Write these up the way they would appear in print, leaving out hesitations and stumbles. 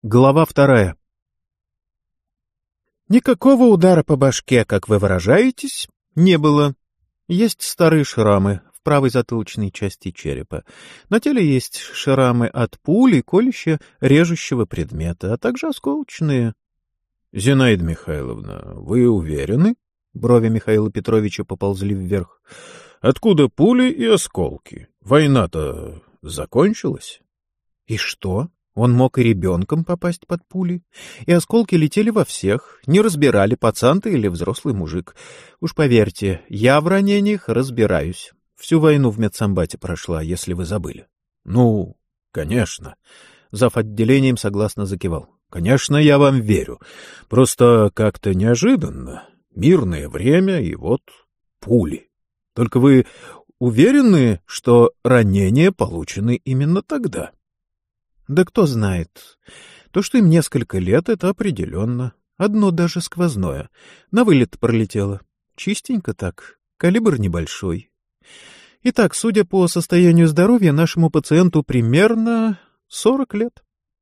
Глава 2. Никакого удара по башке, как вы выражаетесь, не было. Есть старые шрамы в правой затылочной части черепа. На теле есть шрамы от пули, колющего, режущего предмета, а также осколочные. — Зинаида Михайловна, вы уверены? Брови Михаила Петровича поползли вверх. — Откуда пули и осколки? Война-то закончилась? — И что? Он мог и ребенком попасть под пули, и осколки летели во всех, не разбирали, пацан ты или взрослый мужик. Уж поверьте, я в ранениях разбираюсь. Всю войну в медсанбате прошла, если вы забыли. — Ну, конечно. Зав. Отделением согласно закивал. — Конечно, я вам верю. Просто как-то неожиданно. Мирное время, и вот пули. Только вы уверены, что ранения получены именно тогда? — Да кто знает. То, что им несколько лет, это определенно. Одно даже сквозное. На вылет пролетело. Чистенько так. Калибр небольшой. Итак, судя по состоянию здоровья, нашему пациенту примерно 40 лет.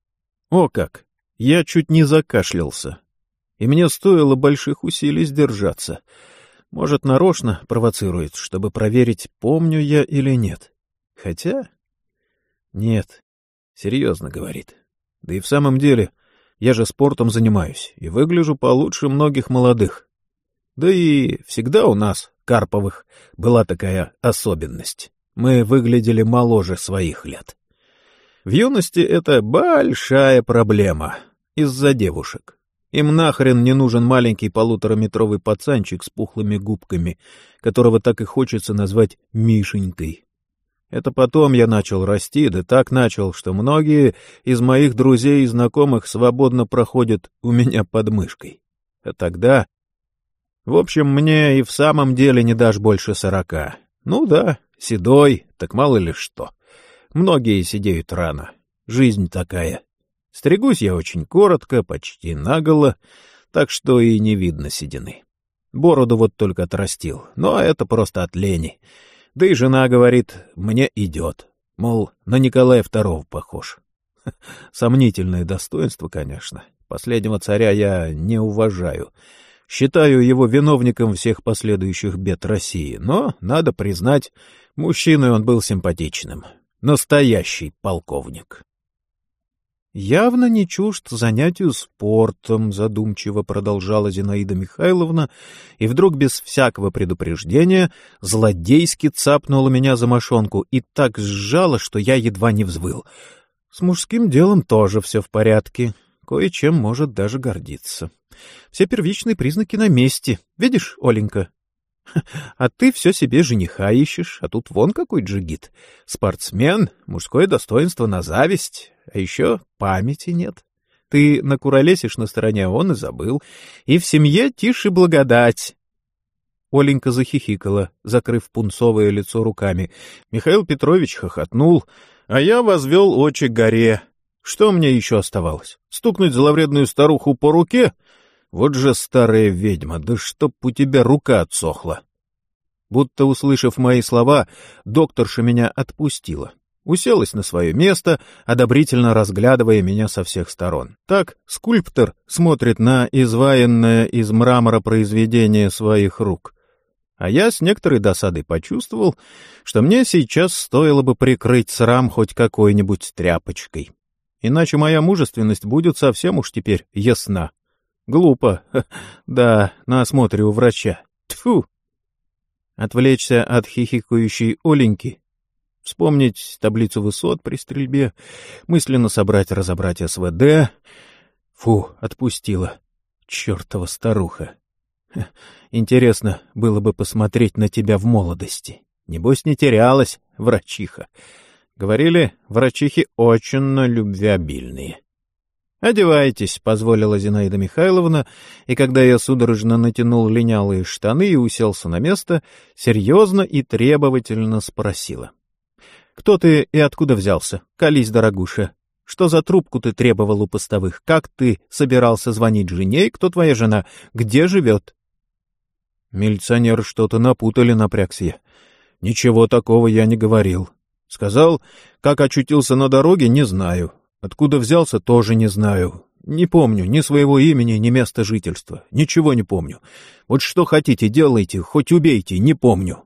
О как! Я чуть не закашлялся. И мне стоило больших усилий сдержаться. Может, нарочно провоцирует, чтобы проверить, помню я или нет. Хотя... Нет. Серьезно говорит. Да и в самом деле, я же спортом занимаюсь и выгляжу получше многих молодых. Да и всегда у нас, Карповых, была такая особенность. Мы выглядели моложе своих лет. В юности это большая проблема из-за девушек. Им нахрен не нужен маленький 1,5-метровый пацанчик с пухлыми губками, которого так и хочется назвать Мишенькой. Это потом я начал расти, да так начал, что многие из моих друзей и знакомых свободно проходят у меня под мышкой. А тогда... В общем, мне и в самом деле не дашь больше 40. Ну да, седой, так мало ли что. Многие сидеют рано. Жизнь такая. Стригусь я очень коротко, почти наголо, так что и не видно седины. Бороду вот только отрастил, но это просто от лени. Да и жена говорит, мне идет. Мол, на Николая II похож. Сомнительное достоинство, конечно. Последнего царя я не уважаю. Считаю его виновником всех последующих бед России. Но, надо признать, мужчиной он был симпатичным. Настоящий полковник. Явно не чужд занятию спортом, задумчиво продолжала Зинаида Михайловна, и вдруг без всякого предупреждения злодейски цапнула меня за мошонку и так сжала, что я едва не взвыл. С мужским делом тоже все в порядке, кое-чем может даже гордиться. Все первичные признаки на месте. Видишь, Оленька? А ты все себе жениха ищешь, а тут вон какой джигит. Спортсмен, мужское достоинство на зависть, а еще памяти нет. Ты накуролесишь на стороне, а он и забыл. И в семье тишь и благодать. Оленька захихикала, закрыв пунцовое лицо руками. Михаил Петрович хохотнул, а я возвел очи к горе. Что мне еще оставалось? Стукнуть зловредную старуху по руке? Вот же старая ведьма, да чтоб у тебя рука отсохла. Будто, услышав мои слова, докторша меня отпустила. Уселась на свое место, одобрительно разглядывая меня со всех сторон. Так скульптор смотрит на изваянное из мрамора произведение своих рук. А я с некоторой досадой почувствовал, что мне сейчас стоило бы прикрыть срам хоть какой-нибудь тряпочкой. Иначе моя мужественность будет совсем уж теперь ясна. Глупо. Да, на осмотре у врача. Тьфу! Отвлечься от хихикающей Оленьки, вспомнить таблицу высот при стрельбе, мысленно разобрать СВД. Фу, отпустила. Чёртова старуха. Интересно было бы посмотреть на тебя в молодости. Небось, не терялась, врачиха. Говорили, врачихи очень любвеобильные. «Одевайтесь», — позволила Зинаида Михайловна, и когда я судорожно натянул линялые штаны и уселся на место, серьезно и требовательно спросила. «Кто ты и откуда взялся? Колись, дорогуша. Что за трубку ты требовал у постовых? Как ты собирался звонить жене? Кто твоя жена? Где живет?» Милиционеры что-то напутали, напрягся я. «Ничего такого я не говорил. Сказал, как очутился на дороге, не знаю. Откуда взялся, тоже не знаю. Не помню ни своего имени, ни места жительства. Ничего не помню. Вот что хотите, делайте, хоть убейте, не помню.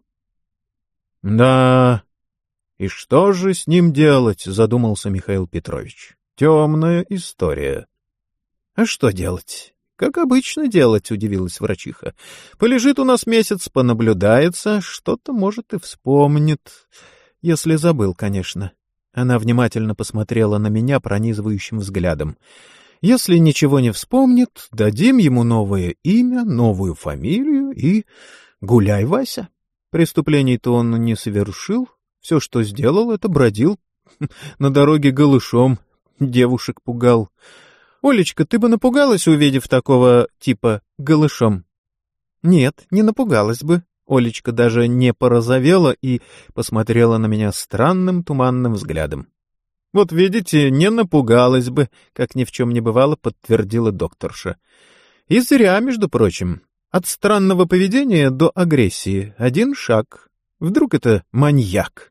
Да, и что же с ним делать, задумался Михаил Петрович. Темная история. А что делать? Как обычно делать, удивилась врачиха. Полежит у нас месяц, понаблюдается, что-то, может, и вспомнит. Если забыл, конечно. Она внимательно посмотрела на меня пронизывающим взглядом. Если ничего не вспомнит, дадим ему новое имя, новую фамилию и гуляй, Вася. Преступлений-то он не совершил. Все, что сделал, это бродил на дороге голышом, девушек пугал. Олечка, ты бы напугалась, увидев такого типа голышом? Нет, не напугалась бы. Олечка даже не порозовела и посмотрела на меня странным туманным взглядом. Вот видите, не напугалась бы, как ни в чем не бывало, подтвердила докторша. И зря, между прочим. От странного поведения до агрессии один шаг. Вдруг это маньяк?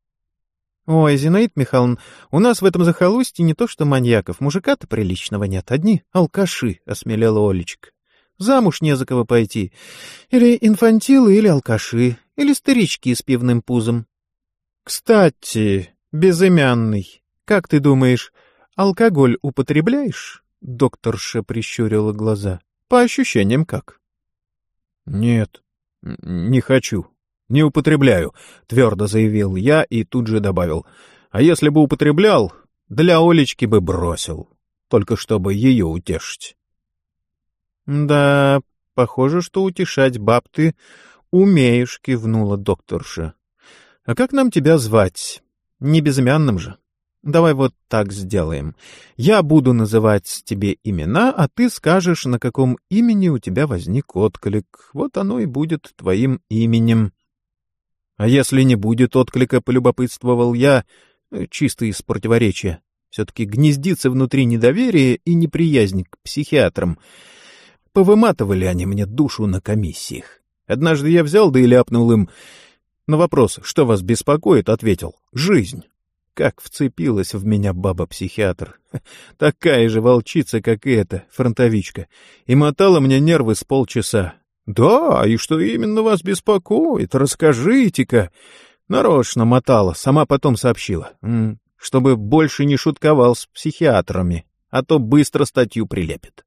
Ой, Зинаида Михайловна, у нас в этом захолустье не то что маньяков, мужика-то приличного нет, одни алкаши, — осмелела Олечка. Замуж не за кого пойти. Или инфантилы, или алкаши, или старички с пивным пузом. Кстати, безымянный, как ты думаешь, алкоголь употребляешь? Докторша прищурила глаза. По ощущениям как? Нет, не хочу. Не употребляю, твердо заявил я и тут же добавил. А если бы употреблял, для Олечки бы бросил, только чтобы ее утешить. Да, похоже, что утешать баб ты умеешь, кивнула докторша. А как нам тебя звать? Не безымянным же. Давай вот так сделаем. Я буду называть тебе имена, а ты скажешь, на каком имени у тебя возник отклик. Вот оно и будет твоим именем. А если не будет отклика, полюбопытствовал я, чисто из противоречия. Все-таки гнездится внутри недоверие и неприязнь к психиатрам. Повыматывали они мне душу на комиссиях. Однажды я взял да и ляпнул им. На вопрос, что вас беспокоит, ответил: жизнь. Как вцепилась в меня баба-психиатр. Такая же волчица, как и эта, фронтовичка. И мотала мне нервы с полчаса. «Да, и что именно вас беспокоит? Расскажите-ка!» Нарочно мотала, сама потом сообщила. Чтобы больше не шутковал с психиатрами, а то быстро статью прилепит.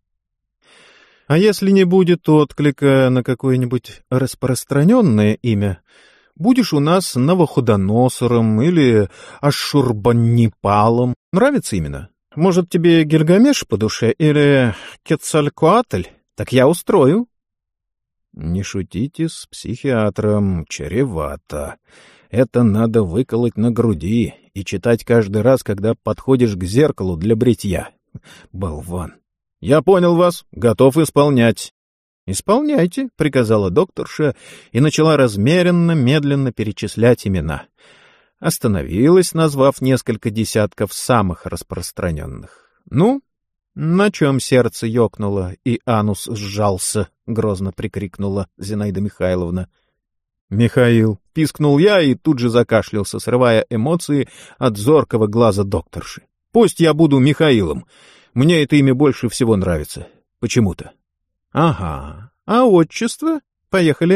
А если не будет отклика на какое-нибудь распространенное имя, будешь у нас Новоходоносором или Ашшурбаннипалом. Нравится именно? Может, тебе Гильгамеш по душе или Кецалькоатль? Так я устрою. Не шутите с психиатром, чревато. Это надо выколоть на груди и читать каждый раз, когда подходишь к зеркалу для бритья. Болван. Я понял вас, готов исполнять. «Исполняйте», — приказала докторша и начала размеренно, медленно перечислять имена. Остановилась, назвав несколько десятков самых распространенных. «Ну, на чем сердце ёкнуло и анус сжался?» — грозно прикрикнула Зинаида Михайловна. «Михаил», — пискнул я и тут же закашлялся, срывая эмоции от зоркого глаза докторши. «Пусть я буду Михаилом. Мне это имя больше всего нравится. Почему-то». «Ага. А отчество? Поехали.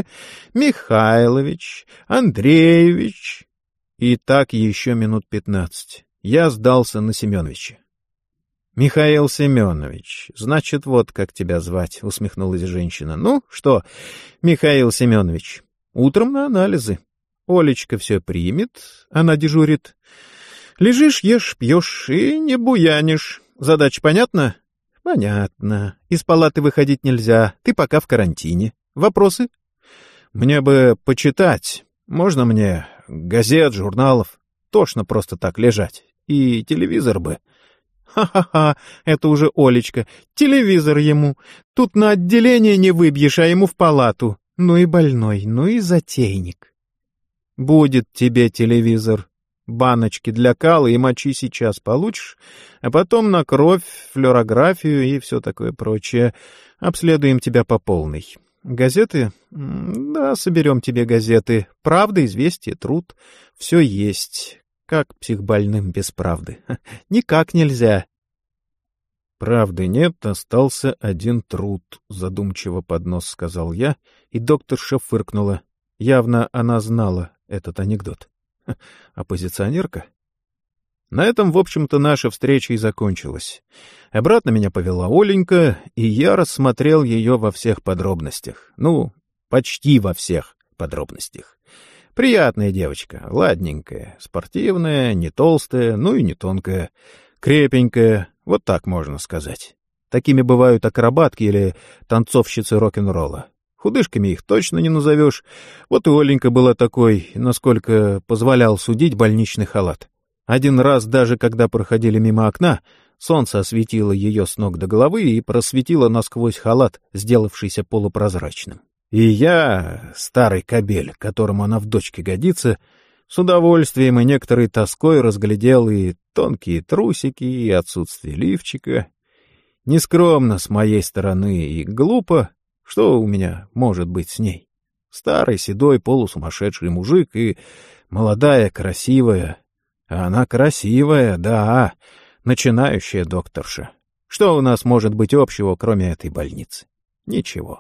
Михайлович, Андреевич». И так еще минут 15. Я сдался на Семеновича. «Михаил Семенович, значит, вот как тебя звать», — усмехнулась женщина. «Ну что, Михаил Семенович, утром на анализы. Олечка все примет, она дежурит. Лежишь, ешь, пьешь и не буянишь. Задача понятна?» «Понятно. Из палаты выходить нельзя. Ты пока в карантине. Вопросы?» «Мне бы почитать. Можно мне газет, журналов? Тошно просто так лежать. И телевизор бы». «Ха-ха-ха, это уже Олечка. Телевизор ему. Тут на отделение не выбьешь, а ему в палату. Ну и больной, ну и затейник». «Будет тебе телевизор. Баночки для кала и мочи сейчас получишь, а потом на кровь, флюорографию и все такое прочее. Обследуем тебя по полной. Газеты? Да, соберем тебе газеты. Правда, известия, труд. Все есть. Как психбольным без правды? Никак нельзя. «Правды нет, остался один труд», — задумчиво под нос сказал я, и докторша фыркнула. Явно она знала этот анекдот. Оппозиционерка? На этом, в общем-то, наша встреча и закончилась. Обратно меня повела Оленька, и я рассмотрел ее во всех подробностях. Ну, почти во всех подробностях. Приятная девочка, ладненькая, спортивная, не толстая, ну и не тонкая, крепенькая, вот так можно сказать. Такими бывают акробатки или танцовщицы рок-н-ролла. Худышками их точно не назовешь. Вот и Оленька была такой, насколько позволял судить больничный халат. Один раз даже, когда проходили мимо окна, солнце осветило ее с ног до головы и просветило насквозь халат, сделавшийся полупрозрачным. И я, старый кобель, которому она в дочке годится, с удовольствием и некоторой тоской разглядел и тонкие трусики, и отсутствие лифчика. Нескромно с моей стороны и глупо, что у меня может быть с ней? Старый, седой, полусумасшедший мужик и молодая, красивая. А она красивая, да, начинающая докторша. Что у нас может быть общего, кроме этой больницы? Ничего.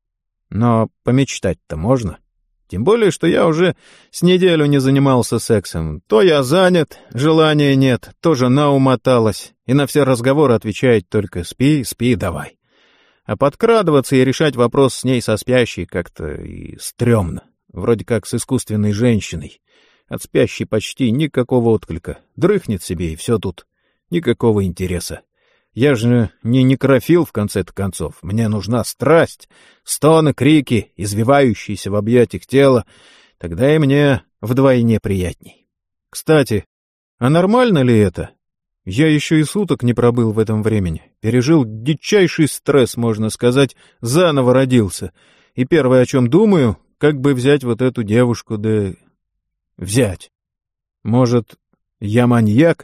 Но помечтать-то можно. Тем более, что я уже с неделю не занимался сексом. То я занят, желания нет, то жена умоталась, и на все разговоры отвечает только «спи, спи, давай». А подкрадываться и решать вопрос с ней со спящей как-то и стрёмно. Вроде как с искусственной женщиной. От спящей почти никакого отклика. Дрыхнет себе, и все тут. Никакого интереса. Я же не некрофил, в конце-то концов. Мне нужна страсть, стоны, крики, извивающиеся в объятиях тела. Тогда и мне вдвойне приятней. Кстати, а нормально ли это? Я еще и суток не пробыл в этом времени. Пережил дичайший стресс, можно сказать, заново родился. И первое, о чем думаю, как бы взять вот эту девушку, да... Взять. Может, я маньяк?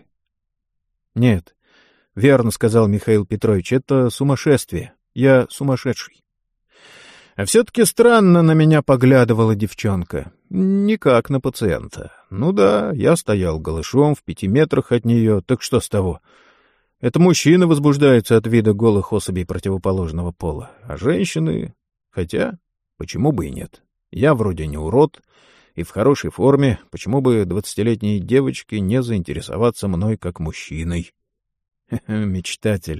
Нет. Верно сказал Михаил Петрович, это сумасшествие. Я сумасшедший. А все-таки странно на меня поглядывала девчонка. Не как на пациента. Ну да, я стоял голышом в 5 метрах от нее, так что с того? Это мужчины возбуждаются от вида голых особей противоположного пола, а женщины... Хотя, почему бы и нет? Я вроде не урод и в хорошей форме, почему бы 20-летней девочке не заинтересоваться мной как мужчиной? Мечтатель.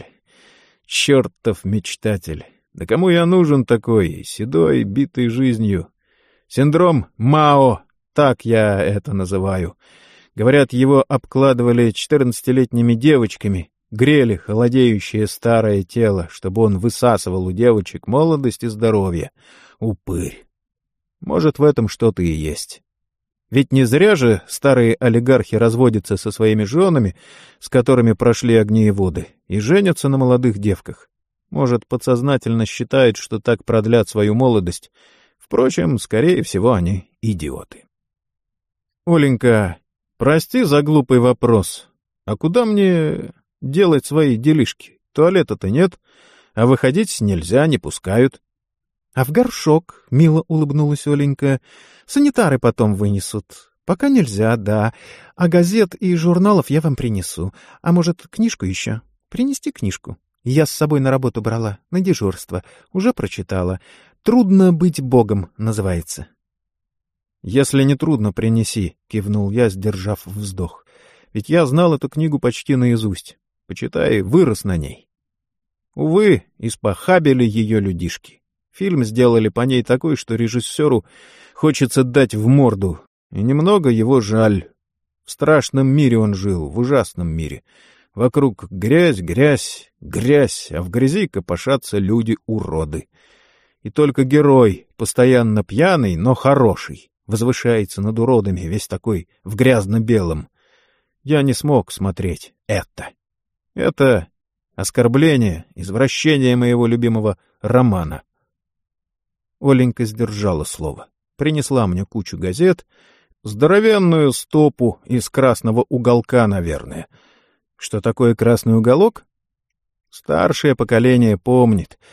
Чертов мечтатель. Да кому я нужен такой, седой, битый жизнью? Синдром Мао, так я это называю. Говорят, его обкладывали 14-летними девочками, грели холодеющее старое тело, чтобы он высасывал у девочек молодость и здоровье. Упырь. Может, в этом что-то и есть. Ведь не зря же старые олигархи разводятся со своими женами, с которыми прошли огни и воды, и женятся на молодых девках. Может, подсознательно считают, что так продлят свою молодость. Впрочем, скорее всего, они идиоты. Оленька, прости за глупый вопрос. А куда мне делать свои делишки? Туалета-то нет, а выходить нельзя, не пускают. — А в горшок, — мило улыбнулась Оленька, — санитары потом вынесут. Пока нельзя, да. А газет и журналов я вам принесу. А может, книжку еще? Принести книжку? Я с собой на работу брала, на дежурство. Уже прочитала. «Трудно быть Богом» называется. — Если не трудно, принеси, — кивнул я, сдержав вздох. Ведь я знал эту книгу почти наизусть. Почитай, вырос на ней. Увы, испохабили ее людишки. Фильм сделали по ней такой, что режиссеру хочется дать в морду. И немного его жаль. В страшном мире он жил, в ужасном мире. Вокруг грязь, грязь, грязь, а в грязи копошатся люди-уроды. И только герой, постоянно пьяный, но хороший, возвышается над уродами, весь такой в грязно-белом. Я не смог смотреть это. Это оскорбление, извращение моего любимого романа. Оленька сдержала слово. Принесла мне кучу газет, здоровенную стопу из красного уголка, наверное. Что такое красный уголок? Старшее поколение помнит.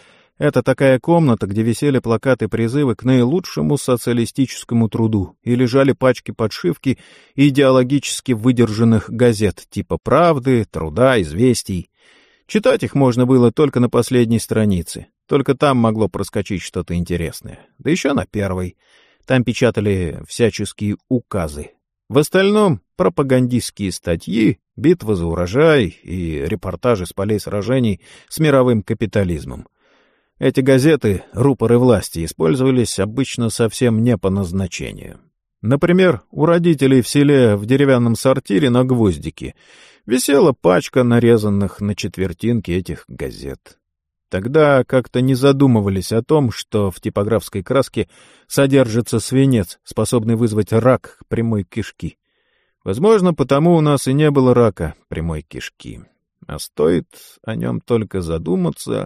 Это такая комната, где висели плакаты-призывы к наилучшему социалистическому труду и лежали пачки подшивки идеологически выдержанных газет типа «Правды», «Труда», «Известий». Читать их можно было только на последней странице. Только там могло проскочить что-то интересное. Да еще на первой. Там печатали всяческие указы. В остальном пропагандистские статьи, битвы за урожай и репортажи с полей сражений с мировым капитализмом. Эти газеты, рупоры власти, использовались обычно совсем не по назначению. Например, у родителей в селе в деревянном сортире на гвоздике висела пачка нарезанных на четвертинки этих газет. Тогда как-то не задумывались о том, что в типографской краске содержится свинец, способный вызвать рак прямой кишки. Возможно, потому у нас и не было рака прямой кишки. А стоит о нем только задуматься...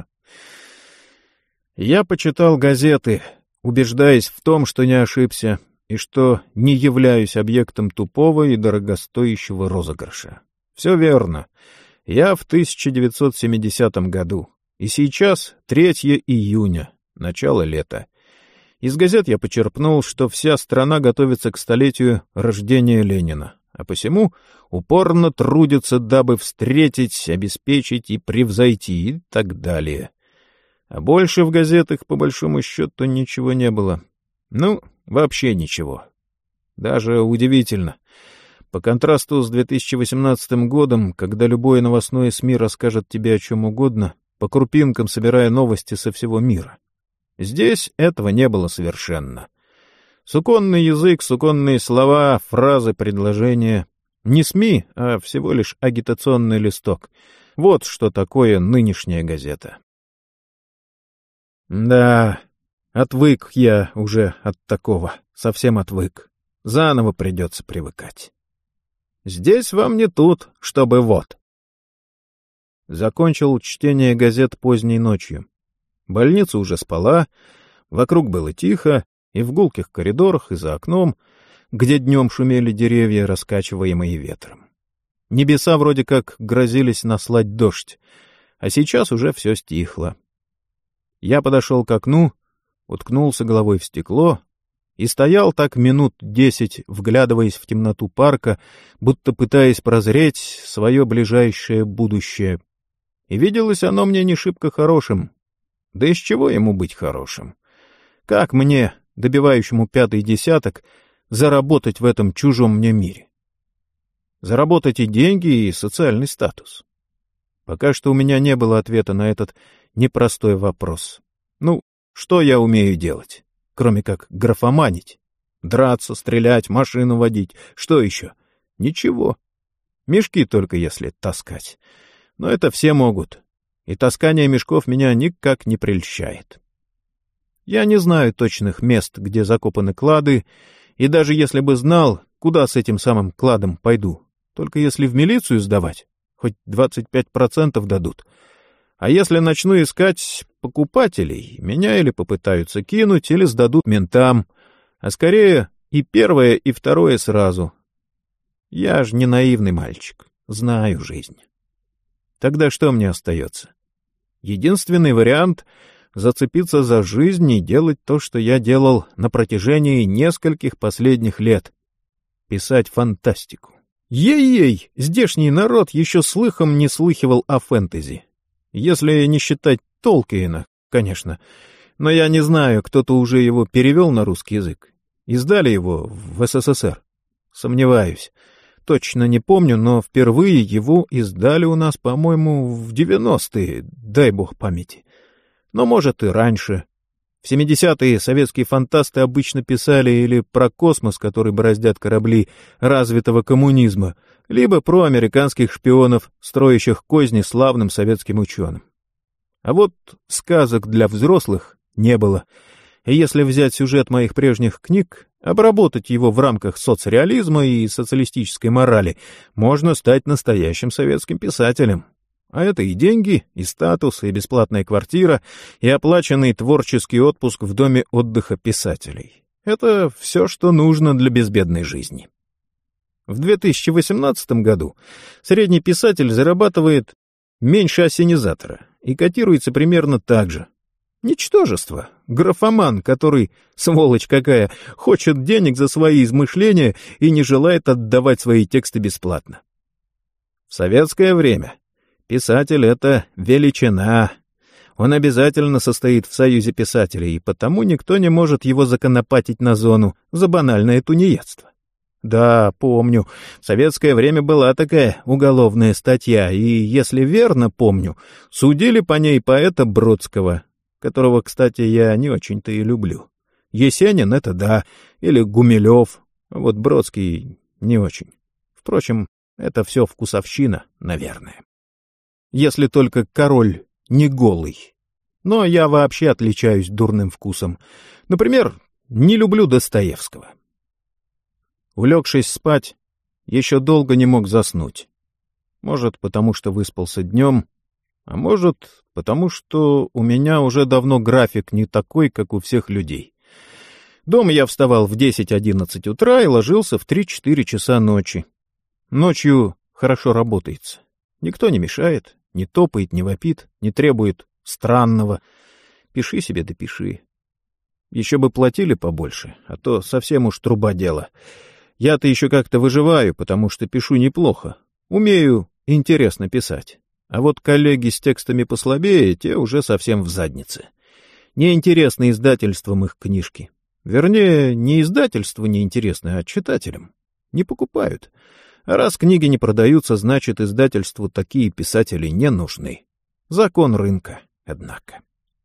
Я почитал газеты, убеждаясь в том, что не ошибся, и что не являюсь объектом тупого и дорогостоящего розыгрыша. Все верно. Я в 1970 году, и сейчас 3 июня, начало лета. Из газет я почерпнул, что вся страна готовится к столетию рождения Ленина, а посему упорно трудится, дабы встретить, обеспечить и превзойти и так далее. А больше в газетах, по большому счету, ничего не было. Ну, вообще ничего. Даже удивительно. По контрасту с 2018 годом, когда любое новостное СМИ расскажет тебе о чем угодно, по крупинкам собирая новости со всего мира. Здесь этого не было совершенно. Суконный язык, суконные слова, фразы, предложения. Не СМИ, а всего лишь агитационный листок. Вот что такое нынешняя газета. Да, отвык я уже от такого, совсем отвык. Заново придется привыкать. Здесь вам не тут, чтобы вот. Закончил чтение газет поздней ночью. Больница уже спала, вокруг было тихо, и в гулких коридорах, и за окном, где днем шумели деревья, раскачиваемые ветром. Небеса вроде как грозились наслать дождь, а сейчас уже все стихло. Я подошел к окну, уткнулся головой в стекло и стоял так минут 10, вглядываясь в темноту парка, будто пытаясь прозреть свое ближайшее будущее. И виделось оно мне не шибко хорошим. Да из чего ему быть хорошим? Как мне, добивающему 5-й десяток, заработать в этом чужом мне мире? Заработать и деньги, и социальный статус. Пока что у меня не было ответа на этот непростой вопрос. Ну, что я умею делать, кроме как графоманить? Драться, стрелять, машину водить. Что еще? Ничего. Мешки только если таскать. Но это все могут. И таскание мешков меня никак не прельщает. Я не знаю точных мест, где закопаны клады, и даже если бы знал, куда с этим самым кладом пойду, только если в милицию сдавать, хоть 25% дадут. А если начну искать покупателей, меня или попытаются кинуть, или сдадут ментам, а скорее и первое, и второе сразу. Я ж не наивный мальчик, знаю жизнь. Тогда что мне остается? Единственный вариант — зацепиться за жизнь и делать то, что я делал на протяжении нескольких последних лет — писать фантастику. Ей-ей, здешний народ еще слыхом не слыхивал о фэнтези. Если не считать Толкиена, конечно. Но я не знаю, кто-то уже его перевел на русский язык. Издали его в СССР. Сомневаюсь. Точно не помню, но впервые его издали у нас, по-моему, в 90-е, дай бог памяти. Но, может, и раньше. В 70-е советские фантасты обычно писали или про космос, который бороздят корабли развитого коммунизма, либо про американских шпионов, строящих козни славным советским ученым. А вот сказок для взрослых не было. И если взять сюжет моих прежних книг, обработать его в рамках соцреализма и социалистической морали, можно стать настоящим советским писателем. А это и деньги, и статус, и бесплатная квартира, и оплаченный творческий отпуск в доме отдыха писателей. Это все, что нужно для безбедной жизни. В 2018 году средний писатель зарабатывает меньше ассенизатора и котируется примерно так же. Ничтожество, графоман, который, сволочь какая, хочет денег за свои измышления и не желает отдавать свои тексты бесплатно. В советское время писатель — это величина. Он обязательно состоит в союзе писателей, и потому никто не может его законопатить на зону за банальное тунеядство. Да, помню, в советское время была такая уголовная статья, и, если верно помню, судили по ней поэта Бродского, которого, кстати, я не очень-то и люблю. Есенин — это да, или Гумилев, а вот Бродский не очень. Впрочем, это все вкусовщина, наверное. Если только король не голый. Но я вообще отличаюсь дурным вкусом. Например, не люблю Достоевского. Улегшись спать, еще долго не мог заснуть. Может, потому что выспался днем, а может, потому что у меня уже давно график не такой, как у всех людей. Дома я вставал в 10-11 утра и ложился в 3-4 часа ночи. Ночью хорошо работается. Никто не мешает, не топает, не вопит, не требует странного. Пиши себе да пиши. Еще бы платили побольше, а то совсем уж труба дело. Я-то еще как-то выживаю, потому что пишу неплохо. Умею интересно писать. А вот коллеги с текстами послабее, те уже совсем в заднице. Неинтересны издательствам их книжки. Вернее, не издательству неинтересны, а читателям. Не покупают. А раз книги не продаются, значит, издательству такие писатели не нужны. Закон рынка, однако.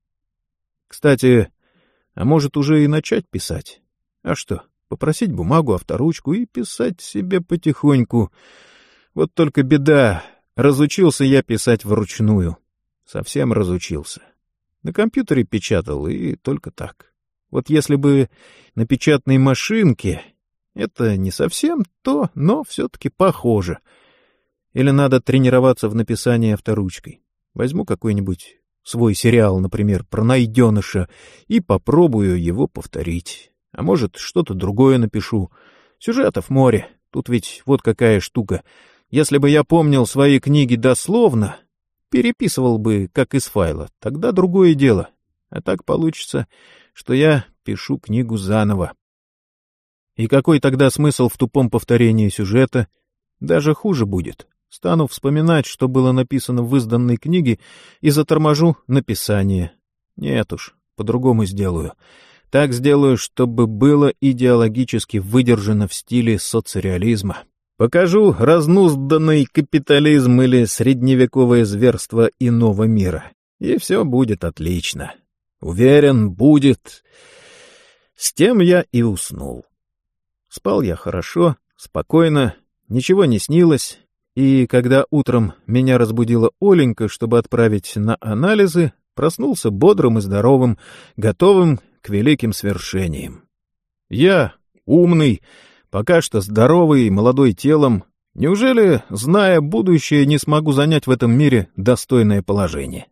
Кстати, а может уже и начать писать? А что, попросить бумагу, авторучку и писать себе потихоньку. Вот только беда, разучился я писать вручную. Совсем разучился. На компьютере печатал, и только так. Вот если бы на печатной машинке... Это не совсем то, но все-таки похоже. Или надо тренироваться в написании авторучкой. Возьму какой-нибудь свой сериал, например, про найденыша, и попробую его повторить. А может, что-то другое напишу. Сюжетов море. Тут ведь вот какая штука. Если бы я помнил свои книги дословно, переписывал бы, как из файла, тогда другое дело. А так получится, что я пишу книгу заново. И какой тогда смысл в тупом повторении сюжета? Даже хуже будет. Стану вспоминать, что было написано в изданной книге, и заторможу написание. Нет уж, по-другому сделаю. Так сделаю, чтобы было идеологически выдержано в стиле соцреализма. Покажу разнузданный капитализм или средневековое зверство иного мира. И все будет отлично. Уверен, будет. С тем я и уснул. Спал я хорошо, спокойно, ничего не снилось, и когда утром меня разбудила Оленька, чтобы отправить на анализы, проснулся бодрым и здоровым, готовым к великим свершениям. Я, умный, пока что здоровый и молодой телом, неужели, зная будущее, не смогу занять в этом мире достойное положение?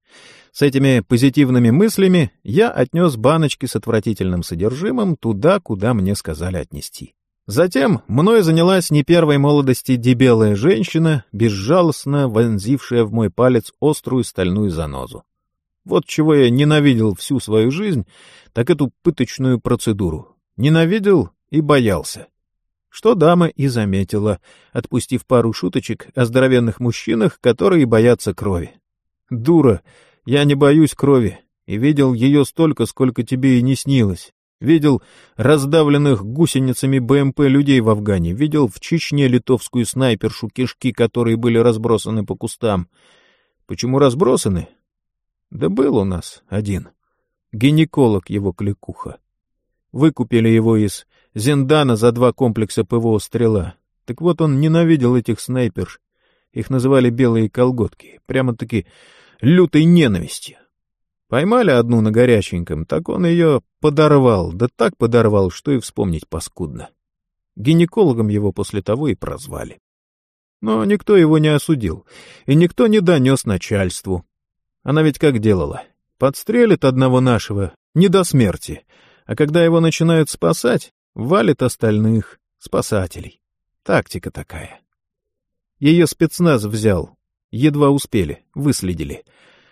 С этими позитивными мыслями я отнес баночки с отвратительным содержимым туда, куда мне сказали отнести. Затем мной занялась не первой молодости дебелая женщина, безжалостно вонзившая в мой палец острую стальную занозу. Вот чего я ненавидел всю свою жизнь, так эту пыточную процедуру. Ненавидел и боялся. Что дама и заметила, отпустив пару шуточек о здоровенных мужчинах, которые боятся крови. Дура! Я не боюсь крови, и видел ее столько, сколько тебе и не снилось. Видел раздавленных гусеницами БМП людей в Афгане, видел в Чечне литовскую снайпершу, кишки которые были разбросаны по кустам. Почему разбросаны? Да был у нас один. Гинеколог его кликуха. Выкупили его из Зиндана за 2 комплекса ПВО «Стрела». Так вот он ненавидел этих снайперш. Их называли «белые колготки». Прямо-таки лютой ненавистью. Поймали одну на горяченьком, так он ее подорвал, да так подорвал, что и вспомнить паскудно. Гинекологом его после того и прозвали. Но никто его не осудил, и никто не донес начальству. Она ведь как делала? Подстрелит одного нашего, не до смерти, а когда его начинают спасать, валит остальных, спасателей. Тактика такая. Ее спецназ взял. Едва успели, выследили.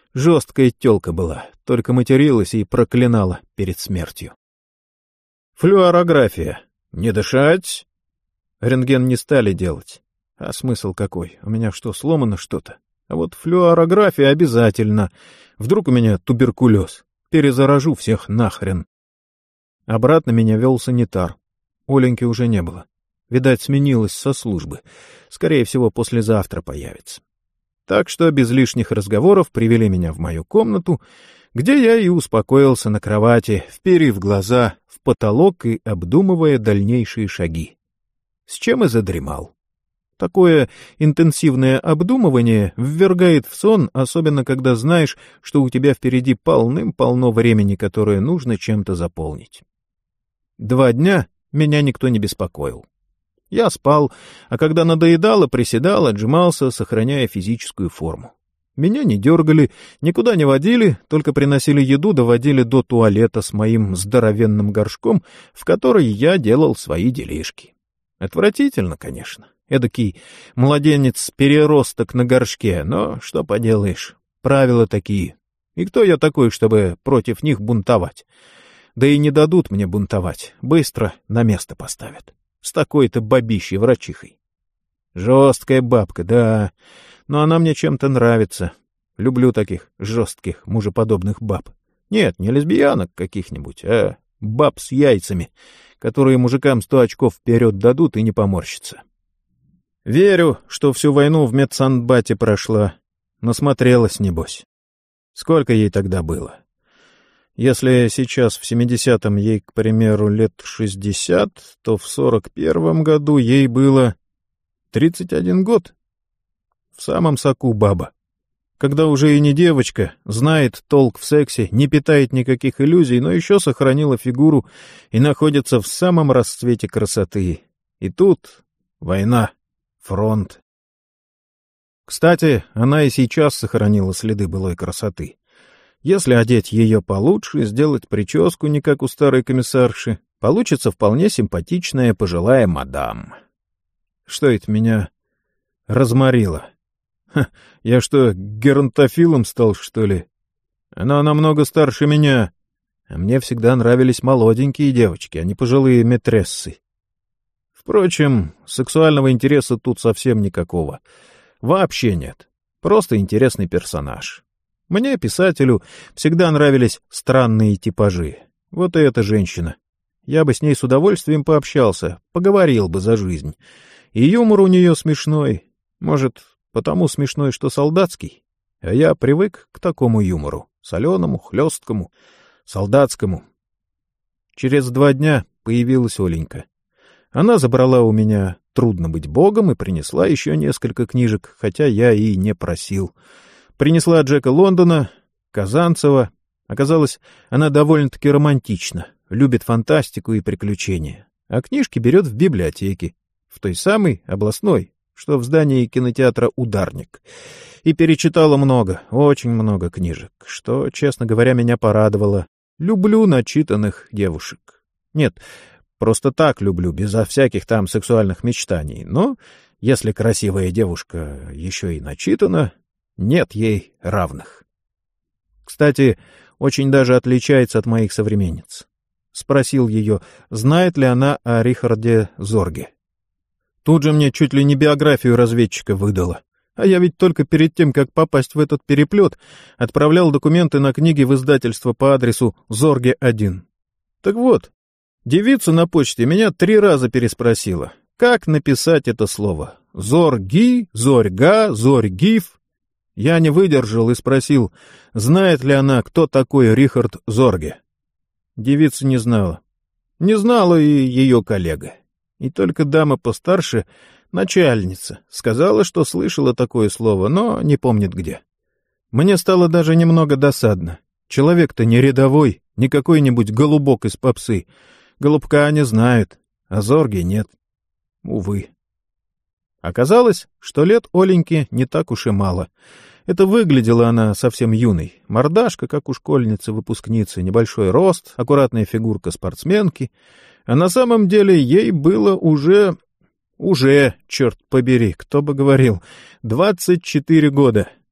Жесткая тёлка была, только материлась и проклинала перед смертью. Флюорография. Не дышать. Рентген не стали делать. А смысл какой? У меня что, сломано что-то? А вот флюорография обязательно. Вдруг у меня туберкулез. Перезаражу всех нахрен. Обратно меня вел санитар. Оленьки уже не было. Видать, сменилась со службы. Скорее всего, послезавтра появится. Так что без лишних разговоров привели меня в мою комнату, где я и успокоился на кровати, вперив глаза в потолок и обдумывая дальнейшие шаги. С чем и задремал. Такое интенсивное обдумывание ввергает в сон, особенно когда знаешь, что у тебя впереди полным-полно времени, которое нужно чем-то заполнить. 2 дня меня никто не беспокоил. Я спал, а когда надоедало, приседал, отжимался, сохраняя физическую форму. Меня не дергали, никуда не водили, только приносили еду, доводили до туалета с моим здоровенным горшком, в который я делал свои делишки. Отвратительно, конечно. Эдакий младенец-переросток на горшке, но что поделаешь, правила такие. И кто я такой, чтобы против них бунтовать? Да и не дадут мне бунтовать, быстро на место поставят. С такой-то бабищей-врачихой. Жесткая бабка, да, но она мне чем-то нравится. Люблю таких жестких, мужеподобных баб. Нет, не лесбиянок каких-нибудь, а баб с яйцами, которые мужикам 100 очков вперед дадут и не поморщатся. Верю, что всю войну в медсанбате прошла. Насмотрелась, небось. Сколько ей тогда было? Если сейчас в 70-м ей, к примеру, лет 60, то в 41-м году ей было 31 год. В самом соку баба. Когда уже и не девочка, знает толк в сексе, не питает никаких иллюзий, но еще сохранила фигуру и находится в самом расцвете красоты. И тут война. Фронт. Кстати, она и сейчас сохранила следы былой красоты. Если одеть ее получше, сделать прическу не как у старой комиссарши, получится вполне симпатичная пожилая мадам. Что это меня разморило? Я что, геронтофилом стал, что ли? Она намного старше меня, а мне всегда нравились молоденькие девочки, а не пожилые мэтрессы. Впрочем, сексуального интереса тут совсем никакого. Вообще нет. Просто интересный персонаж. Мне, писателю, всегда нравились странные типажи. Вот и эта женщина. Я бы с ней с удовольствием пообщался, поговорил бы за жизнь. И юмор у нее смешной. Может, потому смешной, что солдатский? А я привык к такому юмору. Соленому, хлесткому, солдатскому. Через 2 дня появилась Оленька. Она забрала у меня «Трудно быть богом» и принесла еще несколько книжек, хотя я и не просил. Принесла Джека Лондона, Казанцева. Оказалось, она довольно-таки романтична, любит фантастику и приключения. А книжки берет в библиотеке, в той самой областной, что в здании кинотеатра «Ударник». И перечитала много, очень много книжек, что, честно говоря, меня порадовало. Люблю начитанных девушек. Нет, просто так люблю, безо всяких там сексуальных мечтаний. Но если красивая девушка еще и начитана, нет ей равных. Кстати, очень даже отличается от моих современниц. Спросил ее, знает ли она о Рихарде Зорге. Тут же мне чуть ли не биографию разведчика выдала. А я ведь только перед тем, как попасть в этот переплет, отправлял документы на книги в издательство по адресу Зорге-1. Так вот, девица на почте меня 3 раза переспросила, как написать это слово. Зорги, Зорьга, Зорьгив. Я не выдержал и спросил, знает ли она, кто такой Рихард Зорге. Девица не знала. Не знала и ее коллега. И только дама постарше, начальница, сказала, что слышала такое слово, но не помнит где. Мне стало даже немного досадно. Человек-то не рядовой, не какой-нибудь голубок из попсы. Голубка они знают, а Зорге нет. Увы. Оказалось, что лет Оленьке не так уж и мало. Это выглядела она совсем юной. Мордашка, как у школьницы-выпускницы, небольшой рост, аккуратная фигурка спортсменки. А на самом деле ей было уже, черт побери, кто бы говорил, 24 года.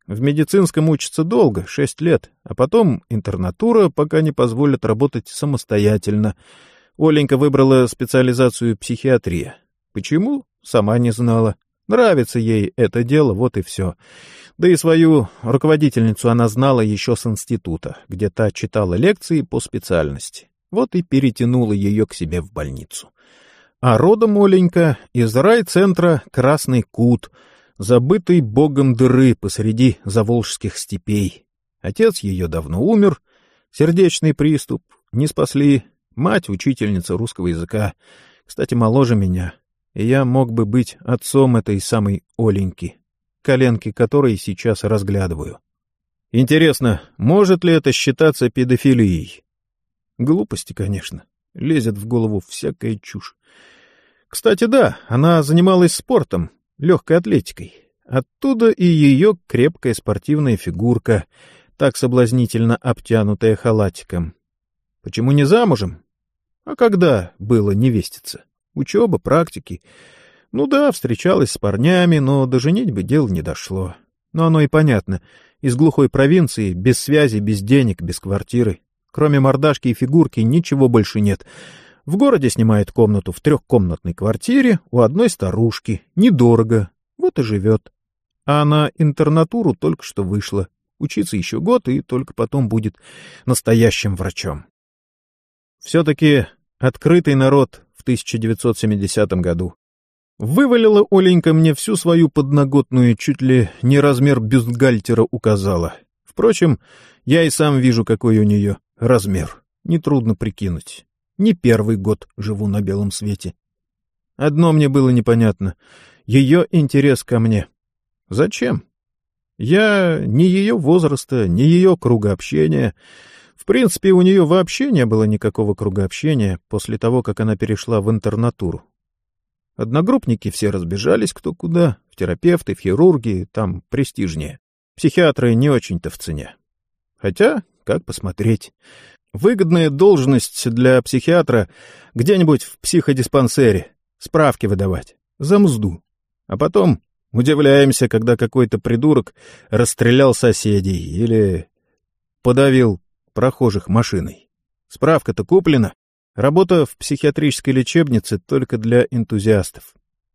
В медицинском учатся долго, 6 лет, а потом интернатура, пока не позволят работать самостоятельно. Оленька выбрала специализацию психиатрия. Почему? Сама не знала. Нравится ей это дело, вот и все. Да и свою руководительницу она знала еще с института, где та читала лекции по специальности. Вот и перетянула ее к себе в больницу. А родом Оленька из райцентра Красный Кут, забытой богом дыры посреди заволжских степей. Отец ее давно умер, сердечный приступ, не спасли, мать — учительница русского языка, кстати, моложе меня, и я мог бы быть отцом этой самой Оленьки, коленки которой сейчас разглядываю. Интересно, может ли это считаться педофилией? Глупости, конечно, лезет в голову всякая чушь. Кстати, да, она занималась спортом, легкой атлетикой. Оттуда и ее крепкая спортивная фигурка, так соблазнительно обтянутая халатиком. Почему не замужем? А когда было невеститься? Учеба, практики. Ну да, встречалась с парнями, но до женитьбы дело не дошло. Но оно и понятно. Из глухой провинции, без связи, без денег, без квартиры. Кроме мордашки и фигурки ничего больше нет. В городе снимает комнату в 3-комнатной квартире у одной старушки. Недорого. Вот и живет. А на интернатуру только что вышла. Учиться еще год, и только потом будет настоящим врачом. Все-таки открытый народ в 1970 году. Вывалила Оленька мне всю свою подноготную, чуть ли не размер бюстгальтера указала. Впрочем, я и сам вижу, какой у нее размер. Нетрудно прикинуть. Не первый год живу на белом свете. Одно мне было непонятно — ее интерес ко мне. Зачем? Я ни ее возраста, ни ее круга общения. В принципе, у нее вообще не было никакого круга общения после того, как она перешла в интернатуру. Одногруппники все разбежались кто куда, в терапевты, в хирурги, там престижнее. Психиатры не очень-то в цене. Хотя, как посмотреть. Выгодная должность для психиатра где-нибудь в психодиспансере. Справки выдавать. За мзду. А потом удивляемся, когда какой-то придурок расстрелял соседей или подавил прохожих машиной. Справка-то куплена. Работа в психиатрической лечебнице только для энтузиастов.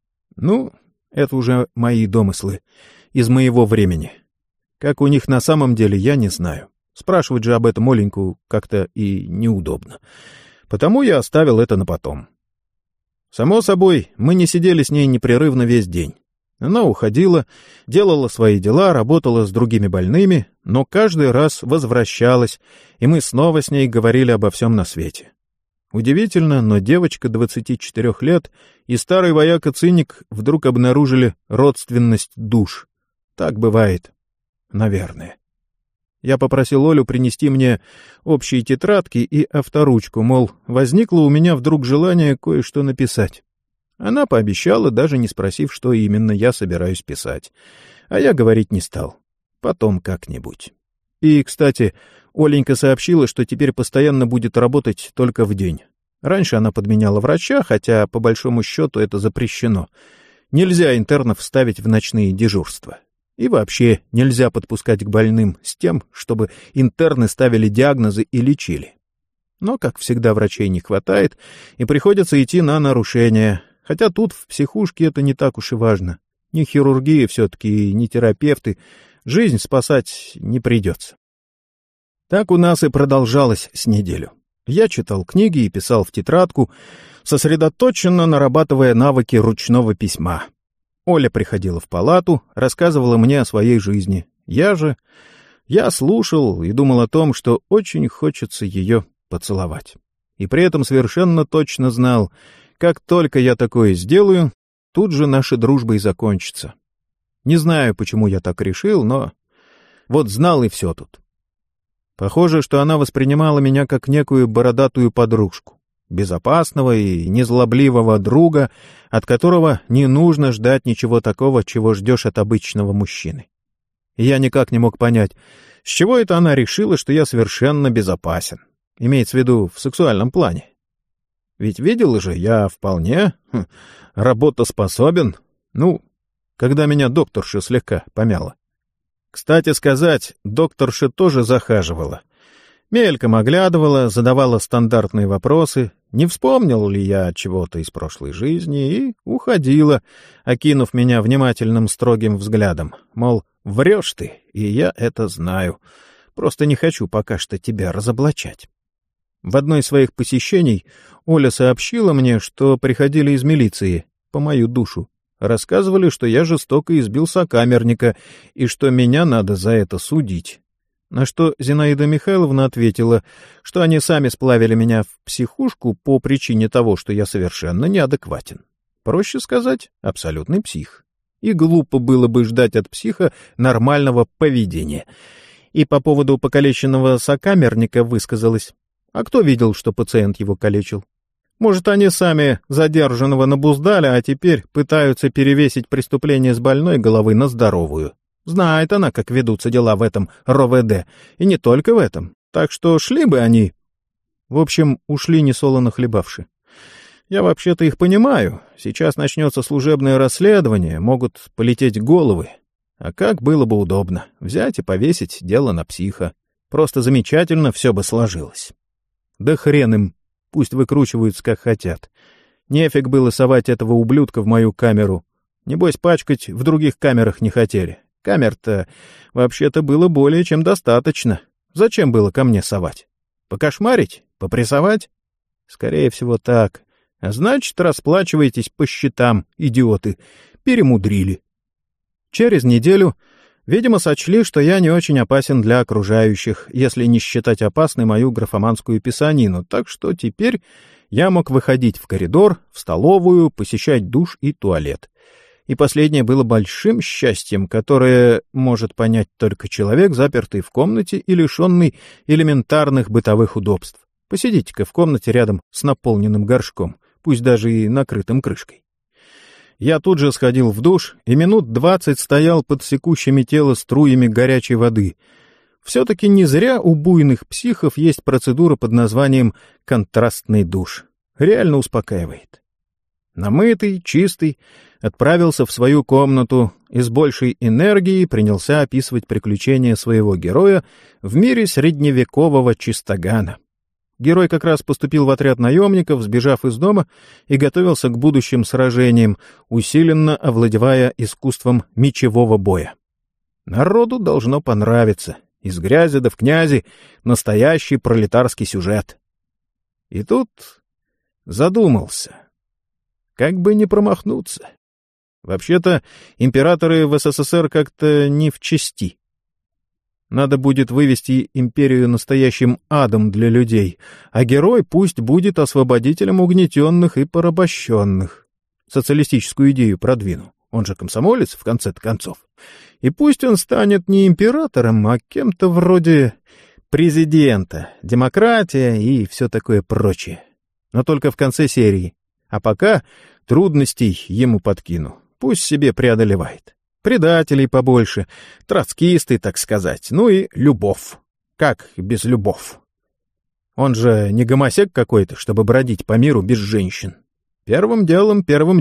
Ну, это уже мои домыслы. Из моего времени. Как у них на самом деле, я не знаю. Спрашивать же об этом Оленьку как-то и неудобно. Потому я оставил это на потом. Само собой, мы не сидели с ней непрерывно весь день. Она уходила, делала свои дела, работала с другими больными, но каждый раз возвращалась, и мы снова с ней говорили обо всем на свете. Удивительно, но девочка 24 лет и старый вояка-циник вдруг обнаружили родственность душ. Так бывает. Наверное. Я попросил Олю принести мне общие тетрадки и авторучку, мол, возникло у меня вдруг желание кое-что написать. Она пообещала, даже не спросив, что именно я собираюсь писать. А я говорить не стал. Потом как-нибудь. И, кстати, Оленька сообщила, что теперь постоянно будет работать только в день. Раньше она подменяла врача, хотя, по большому счету, это запрещено. Нельзя интернов ставить в ночные дежурства. И вообще нельзя подпускать к больным с тем, чтобы интерны ставили диагнозы и лечили. Но, как всегда, врачей не хватает, и приходится идти на нарушения. Хотя тут, в психушке, это не так уж и важно. Ни хирургия все-таки, ни терапевты. Жизнь спасать не придется. Так у нас и продолжалось с неделю. Я читал книги и писал в тетрадку, сосредоточенно нарабатывая навыки ручного письма. Оля приходила в палату, рассказывала мне о своей жизни. Я слушал и думал о том, что очень хочется ее поцеловать. И при этом совершенно точно знал, как только я такое сделаю, тут же наша дружба и закончится. Не знаю, почему я так решил, но вот знал и все тут. Похоже, что она воспринимала меня как некую бородатую подружку. Безопасного и незлобливого друга, от которого не нужно ждать ничего такого, чего ждешь от обычного мужчины. И я никак не мог понять, с чего это она решила, что я совершенно безопасен. Имеется в виду в сексуальном плане. Ведь видела же, я вполне работоспособен. Ну, когда меня докторша слегка помяла. Кстати сказать, докторша тоже захаживала. Мельком оглядывала, задавала стандартные вопросы, не вспомнил ли я чего-то из прошлой жизни, и уходила, окинув меня внимательным строгим взглядом. Мол, врешь ты, и я это знаю. Просто не хочу пока что тебя разоблачать. В одно из своих посещений Оля сообщила мне, что приходили из милиции по мою душу. Рассказывали, что я жестоко избил сокамерника и что меня надо за это судить. На что Зинаида Михайловна ответила, что они сами сплавили меня в психушку по причине того, что я совершенно неадекватен. Проще сказать, абсолютный псих. И глупо было бы ждать от психа нормального поведения. И по поводу покалеченного сокамерника высказалась. А кто видел, что пациент его калечил? Может, они сами задержанного набуздали, а теперь пытаются перевесить преступление с больной головы на здоровую. Знает она, как ведутся дела в этом РОВД, и не только в этом. Так что шли бы они. В общем, ушли несолоно хлебавши. Я вообще-то их понимаю. Сейчас начнется служебное расследование, могут полететь головы. А как было бы удобно взять и повесить дело на психа. Просто замечательно все бы сложилось. Да хрен им. Пусть выкручиваются, как хотят. Нефиг было совать этого ублюдка в мою камеру. Небось, пачкать в других камерах не хотели. Камер-то вообще-то было более чем достаточно. Зачем было ко мне совать? Покошмарить? Попрессовать? Скорее всего, так. А значит, расплачивайтесь по счетам, идиоты. Перемудрили. Через неделю, видимо, сочли, что я не очень опасен для окружающих, если не считать опасной мою графоманскую писанину, так что теперь я мог выходить в коридор, в столовую, посещать душ и туалет. И последнее было большим счастьем, которое может понять только человек, запертый в комнате и лишенный элементарных бытовых удобств. Посидите-ка в комнате рядом с наполненным горшком, пусть даже и накрытым крышкой. Я тут же сходил в душ и минут 20 стоял под секущими тело струями горячей воды. Все-таки не зря у буйных психов есть процедура под названием «контрастный душ». Реально успокаивает. Намытый, чистый, отправился в свою комнату и с большей энергией принялся описывать приключения своего героя в мире средневекового чистогана. Герой как раз поступил в отряд наемников, сбежав из дома, и готовился к будущим сражениям, усиленно овладевая искусством мечевого боя. Народу должно понравиться. Из грязи да в князи настоящий пролетарский сюжет. И тут задумался. Как бы не промахнуться. Вообще-то императоры в СССР как-то не в чести. Надо будет вывести империю настоящим адом для людей, а герой пусть будет освободителем угнетенных и порабощенных. Социалистическую идею продвину. Он же комсомолец, в конце-то концов. И пусть он станет не императором, а кем-то вроде президента, демократия и все такое прочее. Но только в конце серии. А пока трудностей ему подкину. Пусть себе преодолевает. Предателей побольше, троцкисты, так сказать, ну и любовь. Как без любовь? Он же не гомосек какой-то, чтобы бродить по миру без женщин. Первым делом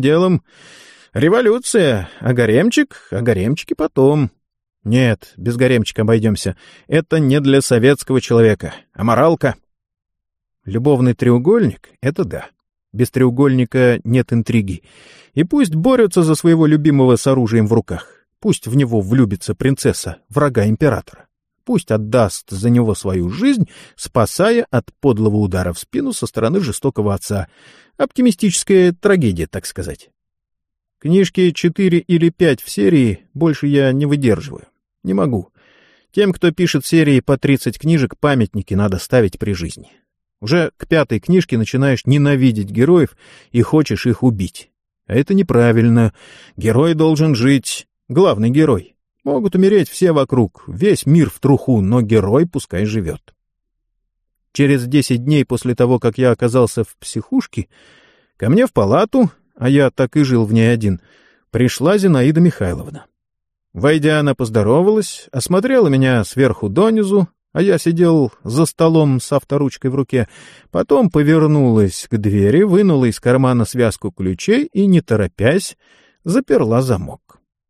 революция, а гаремчики потом. Нет, без гаремчика обойдемся. Это не для советского человека, а моралка. Любовный треугольник — это да. Без треугольника нет интриги. И пусть борются за своего любимого с оружием в руках. Пусть в него влюбится принцесса, врага императора. Пусть отдаст за него свою жизнь, спасая от подлого удара в спину со стороны жестокого отца. Оптимистическая трагедия, так сказать. Книжки 4 или 5 в серии больше я не выдерживаю. Не могу. Тем, кто пишет серии по 30 книжек, памятники надо ставить при жизни. Уже к 5-й книжке начинаешь ненавидеть героев и хочешь их убить. А это неправильно. Герой должен жить. Главный герой. Могут умереть все вокруг, весь мир в труху, но герой пускай живет. Через 10 дней после того, как я оказался в психушке, ко мне в палату, а я так и жил в ней один, пришла Зинаида Михайловна. Войдя, она поздоровалась, осмотрела меня сверху донизу, а я сидел за столом с авторучкой в руке, потом повернулась к двери, вынула из кармана связку ключей и, не торопясь, заперла замок.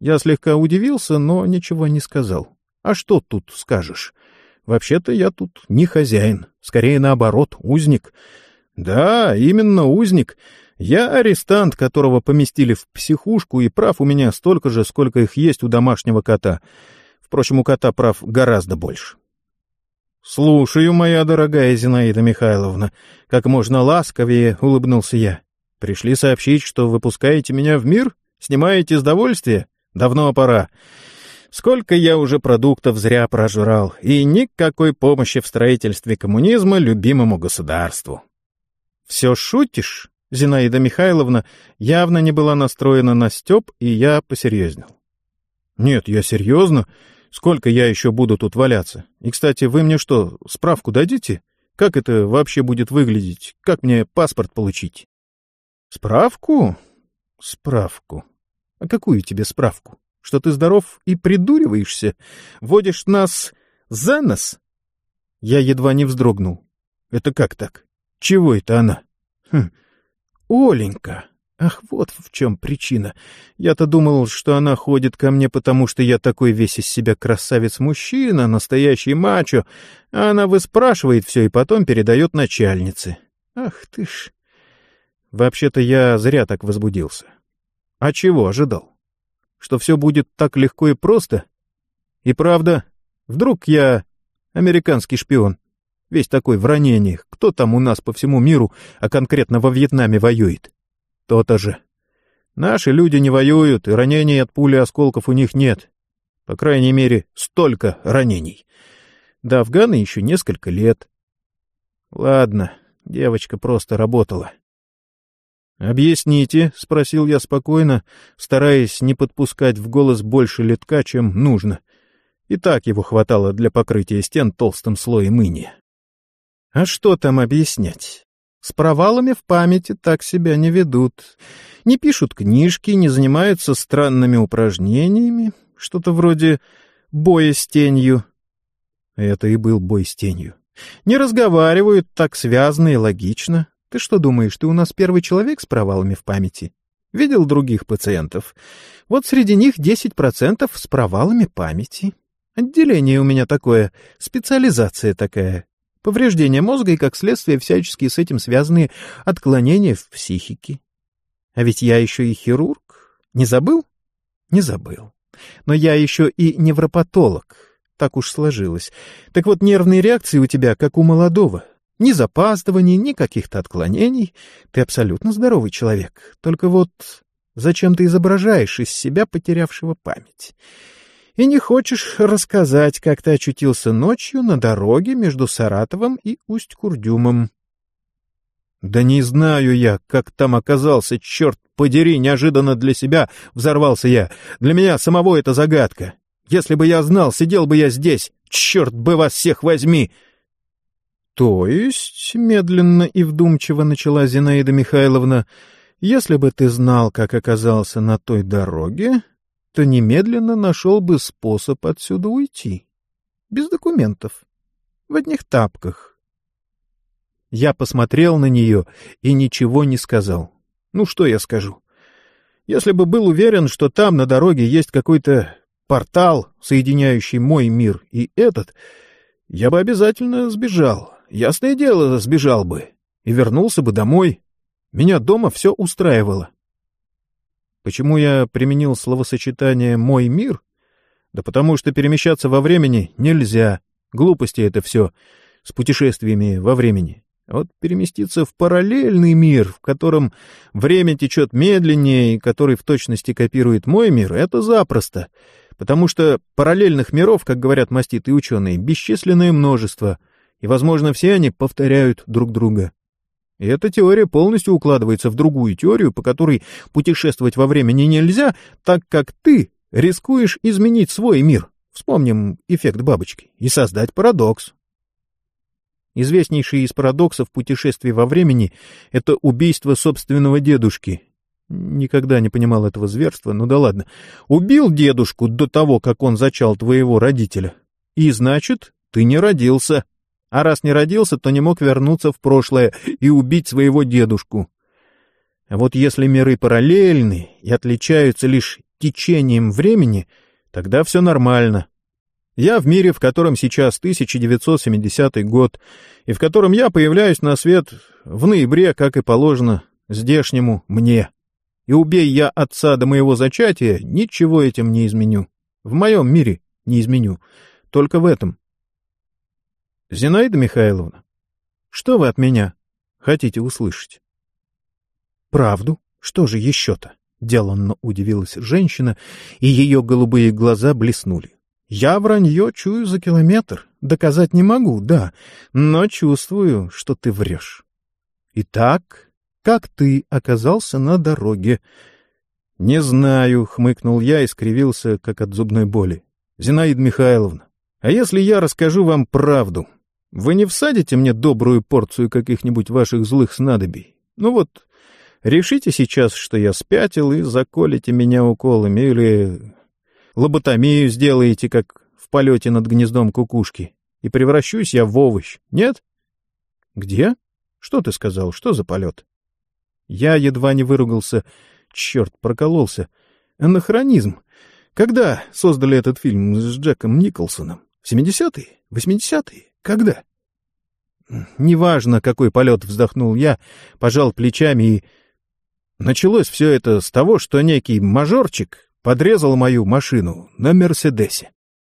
Я слегка удивился, но ничего не сказал. А что тут скажешь? Вообще-то я тут не хозяин, скорее наоборот, узник. Да, именно узник. Я арестант, которого поместили в психушку, и прав у меня столько же, сколько их есть у домашнего кота. Впрочем, у кота прав гораздо больше. «Слушаю, моя дорогая Зинаида Михайловна», — как можно ласковее улыбнулся я. «Пришли сообщить, что выпускаете меня в мир? Снимаете с довольствия? Давно пора. Сколько я уже продуктов зря прожрал, и никакой помощи в строительстве коммунизма любимому государству». «Все шутишь?» Зинаида Михайловна явно не была настроена на стёб, и я посерьезнел. «Нет, я серьезно. Сколько я еще буду тут валяться? И, кстати, вы мне что, справку дадите? Как это вообще будет выглядеть? Как мне паспорт получить?» «Справку? Справку. А какую тебе справку? Что ты здоров и придуриваешься? Водишь нас за нос?» Я едва не вздрогнул. «Это как так? Чего это она?» «Оленька! Ах, вот в чем причина. Я-то думал, что она ходит ко мне, потому что я такой весь из себя красавец-мужчина, настоящий мачо, а она выспрашивает все и потом передает начальнице. Ах ты ж!» Вообще-то я зря так возбудился. А чего ожидал? Что все будет так легко и просто? И правда, вдруг я американский шпион, весь такой в ранениях. Кто там у нас по всему миру, а конкретно во Вьетнаме воюет? То-то же. Наши люди не воюют, и ранений от пули осколков у них нет. По крайней мере, столько ранений. До Афгана еще несколько лет. Ладно, девочка просто работала. «Объясните», — спросил я спокойно, стараясь не подпускать в голос больше литка, чем нужно. И так его хватало для покрытия стен толстым слоем иния. «А что там объяснять? С провалами в памяти так себя не ведут. Не пишут книжки, не занимаются странными упражнениями, что-то вроде боя с тенью». Это и был бой с тенью. «Не разговаривают так связно и логично. Ты что думаешь, ты у нас первый человек с провалами в памяти? Видел других пациентов? Вот среди них 10% с провалами памяти. Отделение у меня такое, специализация такая. Повреждение мозга и, как следствие, всяческие с этим связанные отклонения в психике. А ведь я еще и хирург. Не забыл? Не забыл. Но я еще и невропатолог. Так уж сложилось. Так вот, нервные реакции у тебя, как у молодого. Ни запаздываний, ни каких-то отклонений. Ты абсолютно здоровый человек. Только вот зачем ты изображаешь из себя потерявшего память? И не хочешь рассказать, как ты очутился ночью на дороге между Саратовом и Усть-Курдюмом. Да не знаю я, как там оказался, черт подери, неожиданно для себя взорвался я. Для меня самого это загадка. Если бы я знал, сидел бы я здесь. Черт бы вас всех возьми! То есть, медленно и вдумчиво начала Зинаида Михайловна, если бы ты знал, как оказался на той дороге, то немедленно нашел бы способ отсюда уйти. Без документов. В одних тапках. Я посмотрел на нее и ничего не сказал. Ну, что я скажу? Если бы был уверен, что там на дороге есть какой-то портал, соединяющий мой мир и этот, я бы обязательно сбежал. Ясное дело, сбежал бы. И вернулся бы домой. Меня дома все устраивало. Почему я применил словосочетание «мой мир»? Да потому что перемещаться во времени нельзя. Глупости это все с путешествиями во времени. А вот переместиться в параллельный мир, в котором время течет медленнее и который в точности копирует мой мир, это запросто. Потому что параллельных миров, как говорят маститые ученые, бесчисленное множество, и, возможно, все они повторяют друг друга. И эта теория полностью укладывается в другую теорию, по которой путешествовать во времени нельзя, так как ты рискуешь изменить свой мир, вспомним эффект бабочки, и создать парадокс. Известнейший из парадоксов путешествий во времени — это убийство собственного дедушки. Никогда не понимал этого зверства, ну да ладно. Убил дедушку до того, как он зачал твоего родителя. И значит, ты не родился. А раз не родился, то не мог вернуться в прошлое и убить своего дедушку. А вот если миры параллельны и отличаются лишь течением времени, тогда все нормально. Я в мире, в котором сейчас 1970 год, и в котором я появляюсь на свет в ноябре, как и положено, здешнему мне. И убей я отца до моего зачатия, ничего этим не изменю. В моем мире не изменю. Только в этом. Зинаида Михайловна, что вы от меня хотите услышать? Правду? Что же еще-то? Деланно удивилась женщина, и ее голубые глаза блеснули. Я вранье чую за километр. Доказать не могу, да, но чувствую, что ты врешь. Итак, как ты оказался на дороге? Не знаю, хмыкнул я и скривился, как от зубной боли. Зинаида Михайловна, а если я расскажу вам правду, вы не всадите мне добрую порцию каких-нибудь ваших злых снадобий? Ну вот, решите сейчас, что я спятил, и заколите меня уколами, или лоботомию сделаете, как в полете над гнездом кукушки, и превращусь я в овощ, нет? Где? Что ты сказал? Что за полет? Я едва не выругался. Черт, прокололся. Анахронизм. Когда создали этот фильм с Джеком Николсоном? В 70-е? 80-е? Когда? Неважно, какой полет, вздохнул я, пожал плечами и... Началось все это с того, что некий мажорчик подрезал мою машину на «Мерседесе».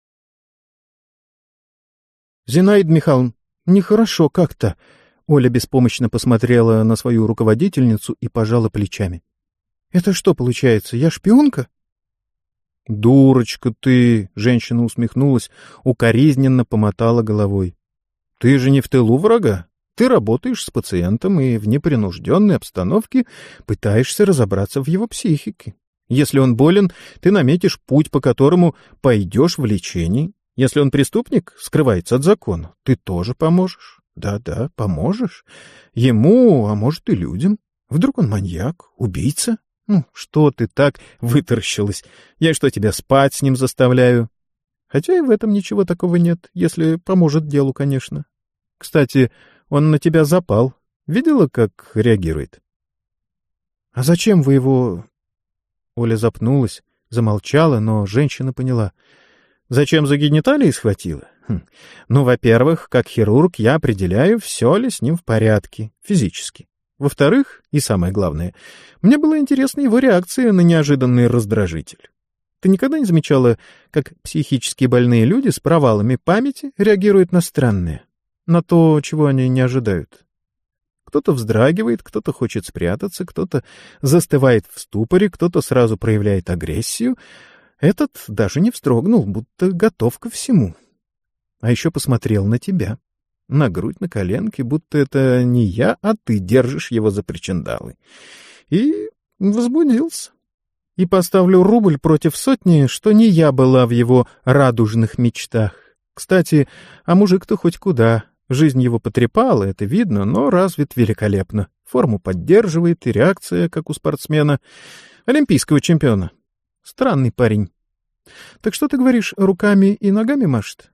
Зинаида Михайловна, нехорошо как-то. Оля беспомощно посмотрела на свою руководительницу и пожала плечами. Это что получается, я шпионка? Дурочка ты, женщина усмехнулась, укоризненно помотала головой. Ты же не в тылу врага. Ты работаешь с пациентом и в непринужденной обстановке пытаешься разобраться в его психике. Если он болен, ты наметишь путь, по которому пойдешь в лечение. Если он преступник, скрывается от закона, ты тоже поможешь. Да-да, поможешь. Ему, а может и людям. Вдруг он маньяк, убийца? Ну, что ты так вытаращилась? Я что, тебя спать с ним заставляю? Хотя и в этом ничего такого нет, если поможет делу, конечно. Кстати, он на тебя запал. Видела, как реагирует? — А зачем вы его... Оля запнулась, замолчала, но женщина поняла. — Зачем за гениталии схватила? Ну, во-первых, как хирург я определяю, все ли с ним в порядке, физически. Во-вторых, и самое главное, мне была интересна его реакция на неожиданный раздражитель. Ты никогда не замечала, как психически больные люди с провалами памяти реагируют на странное, на то, чего они не ожидают? Кто-то вздрагивает, кто-то хочет спрятаться, кто-то застывает в ступоре, кто-то сразу проявляет агрессию. Этот даже не вздрогнул, будто готов ко всему. А еще посмотрел на тебя. На грудь, на коленки, будто это не я, а ты держишь его за причиндалы. И возбудился. И поставлю рубль против сотни, что не я была в его радужных мечтах. Кстати, а мужик-то хоть куда. Жизнь его потрепала, это видно, но развит великолепно. Форму поддерживает, и реакция, как у спортсмена. Олимпийского чемпиона. Странный парень. Так что ты говоришь, руками и ногами машет?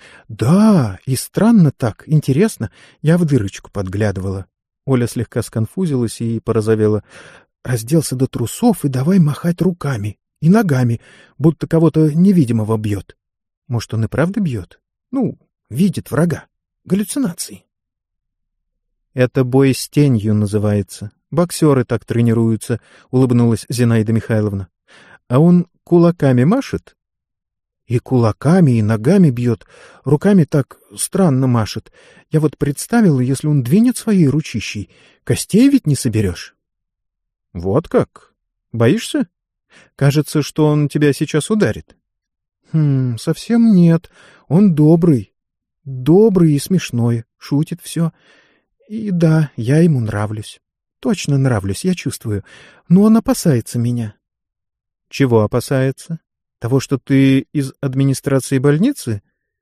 Да, и странно так, интересно. Я в дырочку подглядывала. Оля слегка сконфузилась и порозовела. Разделся до трусов и давай махать руками и ногами, будто кого-то невидимого бьет. Может, он и правда бьет? Ну, видит врага. Галлюцинации. Это бой с тенью называется. Боксеры так тренируются, улыбнулась Зинаида Михайловна. А он кулаками машет? И кулаками, и ногами бьет, руками так странно машет. Я вот представила, если он двинет своей ручищей, костей ведь не соберешь. Вот как? Боишься? Кажется, что он тебя сейчас ударит. Совсем нет. Он добрый. Добрый и смешной, шутит все. И да, я ему нравлюсь. Точно нравлюсь, я чувствую. Но он опасается меня. Чего опасается? Того, что ты из администрации больницы?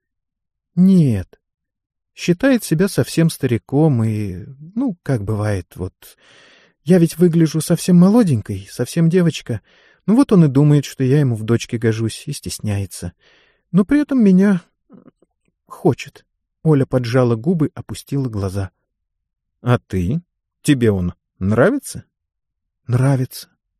Нет. Считает себя совсем стариком и, ну, как бывает, вот. Я ведь выгляжу совсем молоденькой, совсем девочка. Ну вот он и думает, что я ему в дочке гожусь, и стесняется. Но при этом меня хочет. Оля поджала губы, опустила глаза. — А ты? Тебе он нравится? — Нравится.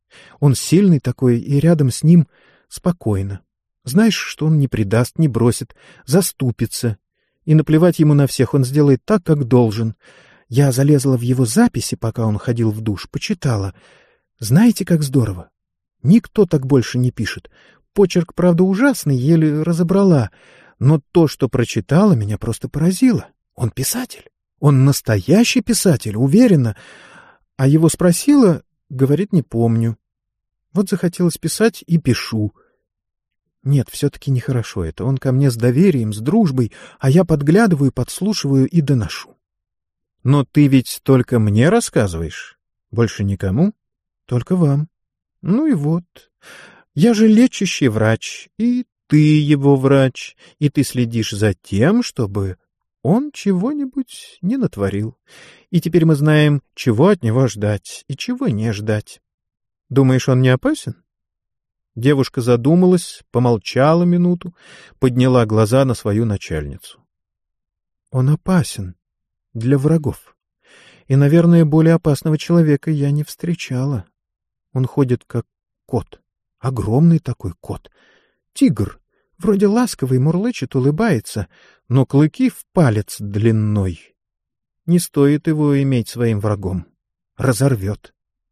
Он сильный такой, и рядом с ним спокойно. Знаешь, что он не предаст, не бросит, заступится. И наплевать ему на всех, он сделает так, как должен. Я залезла в его записи, пока он ходил в душ, почитала. Знаете, как здорово? Никто так больше не пишет. Почерк, правда, ужасный, еле разобрала. Но то, что прочитала, меня просто поразило. Он писатель. Он настоящий писатель, уверена. А его спросила, говорит, не помню. Вот захотелось писать и пишу. Нет, все-таки нехорошо это. Он ко мне с доверием, с дружбой, а я подглядываю, подслушиваю и доношу. Но ты ведь только мне рассказываешь? Больше никому? Только вам. Ну и вот. Я же лечащий врач, и ты его врач, и ты следишь за тем, чтобы он чего-нибудь не натворил. И теперь мы знаем, чего от него ждать и чего не ждать. Думаешь, он не опасен? Девушка задумалась, помолчала минуту, подняла глаза на свою начальницу. Он опасен для врагов. И, наверное, более опасного человека я не встречала. Он ходит как кот, огромный такой кот, тигр, вроде ласковый, мурлычет, улыбается, но клыки в палец длиной. Не стоит его иметь своим врагом. Разорвет.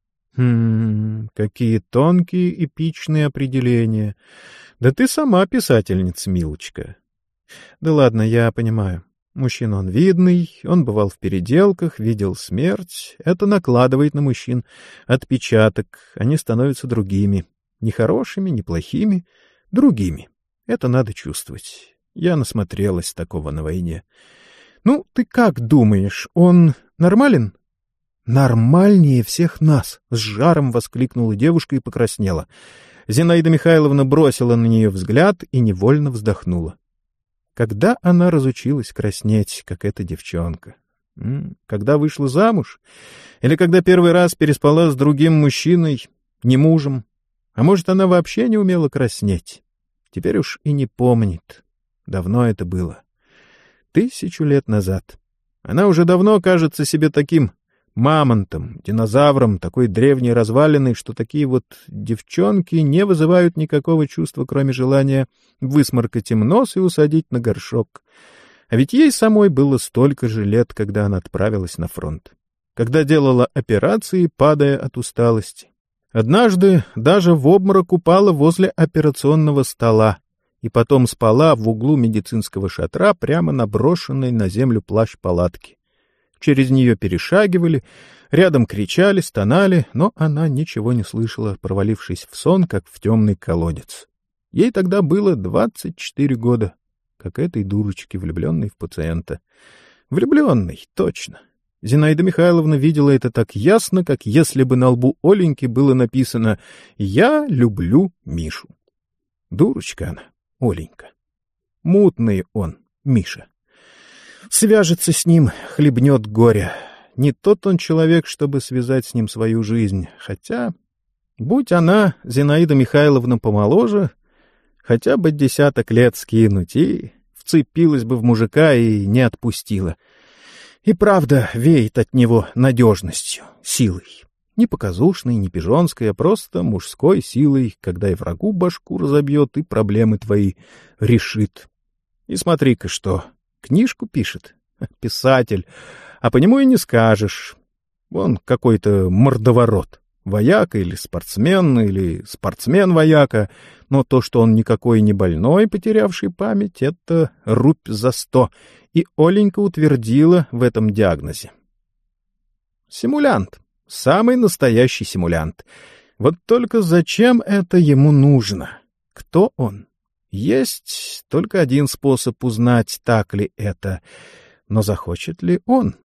Какие тонкие, эпичные определения. Да ты сама писательница, милочка. Да ладно, я понимаю. Мужчина он видный, он бывал в переделках, видел смерть. Это накладывает на мужчин отпечаток. Они становятся другими. Не хорошими, не плохими, другими. Это надо чувствовать. Я насмотрелась такого на войне. Ну, ты как думаешь, он нормален? «Нормальнее всех нас!» — с жаром воскликнула девушка и покраснела. Зинаида Михайловна бросила на нее взгляд и невольно вздохнула. Когда она разучилась краснеть, как эта девчонка? Когда вышла замуж? Или когда первый раз переспала с другим мужчиной, не мужем? А может, она вообще не умела краснеть? Теперь уж и не помнит. Давно это было. 1000 лет назад. Она уже давно кажется себе таким мамонтом, динозавром, такой древней развалиной, что такие вот девчонки не вызывают никакого чувства, кроме желания высморкать им нос и усадить на горшок. А ведь ей самой было столько же лет, когда она отправилась на фронт. Когда делала операции, падая от усталости. Однажды даже в обморок упала возле операционного стола и потом спала в углу медицинского шатра прямо на брошенной на землю плащ-палатки. Через нее перешагивали, рядом кричали, стонали, но она ничего не слышала, провалившись в сон, как в темный колодец. Ей тогда было 24 года, как этой дурочке, влюбленной в пациента. Влюбленной, точно. Зинаида Михайловна видела это так ясно, как если бы на лбу Оленьки было написано «Я люблю Мишу». Дурочка она, Оленька. Мутный он, Миша. Свяжется с ним, хлебнет горя. Не тот он человек, чтобы связать с ним свою жизнь. Хотя, будь она, Зинаида Михайловна, помоложе, хотя бы 10 лет скинуть, и вцепилась бы в мужика и не отпустила. И правда веет от него надежностью, силой. Не показушной, не пижонской, а просто мужской силой, когда и врагу башку разобьет, и проблемы твои решит. И смотри-ка что... Книжку пишет. Писатель. А по нему и не скажешь. Он какой-то мордоворот. Вояка или спортсмен-вояка. Но то, что он никакой не больной, потерявший память, это рубь за 100. И Оленька утвердила в этом диагнозе. Симулянт. Самый настоящий симулянт. Вот только зачем это ему нужно? Кто он? Есть только один способ узнать, так ли это, но захочет ли он?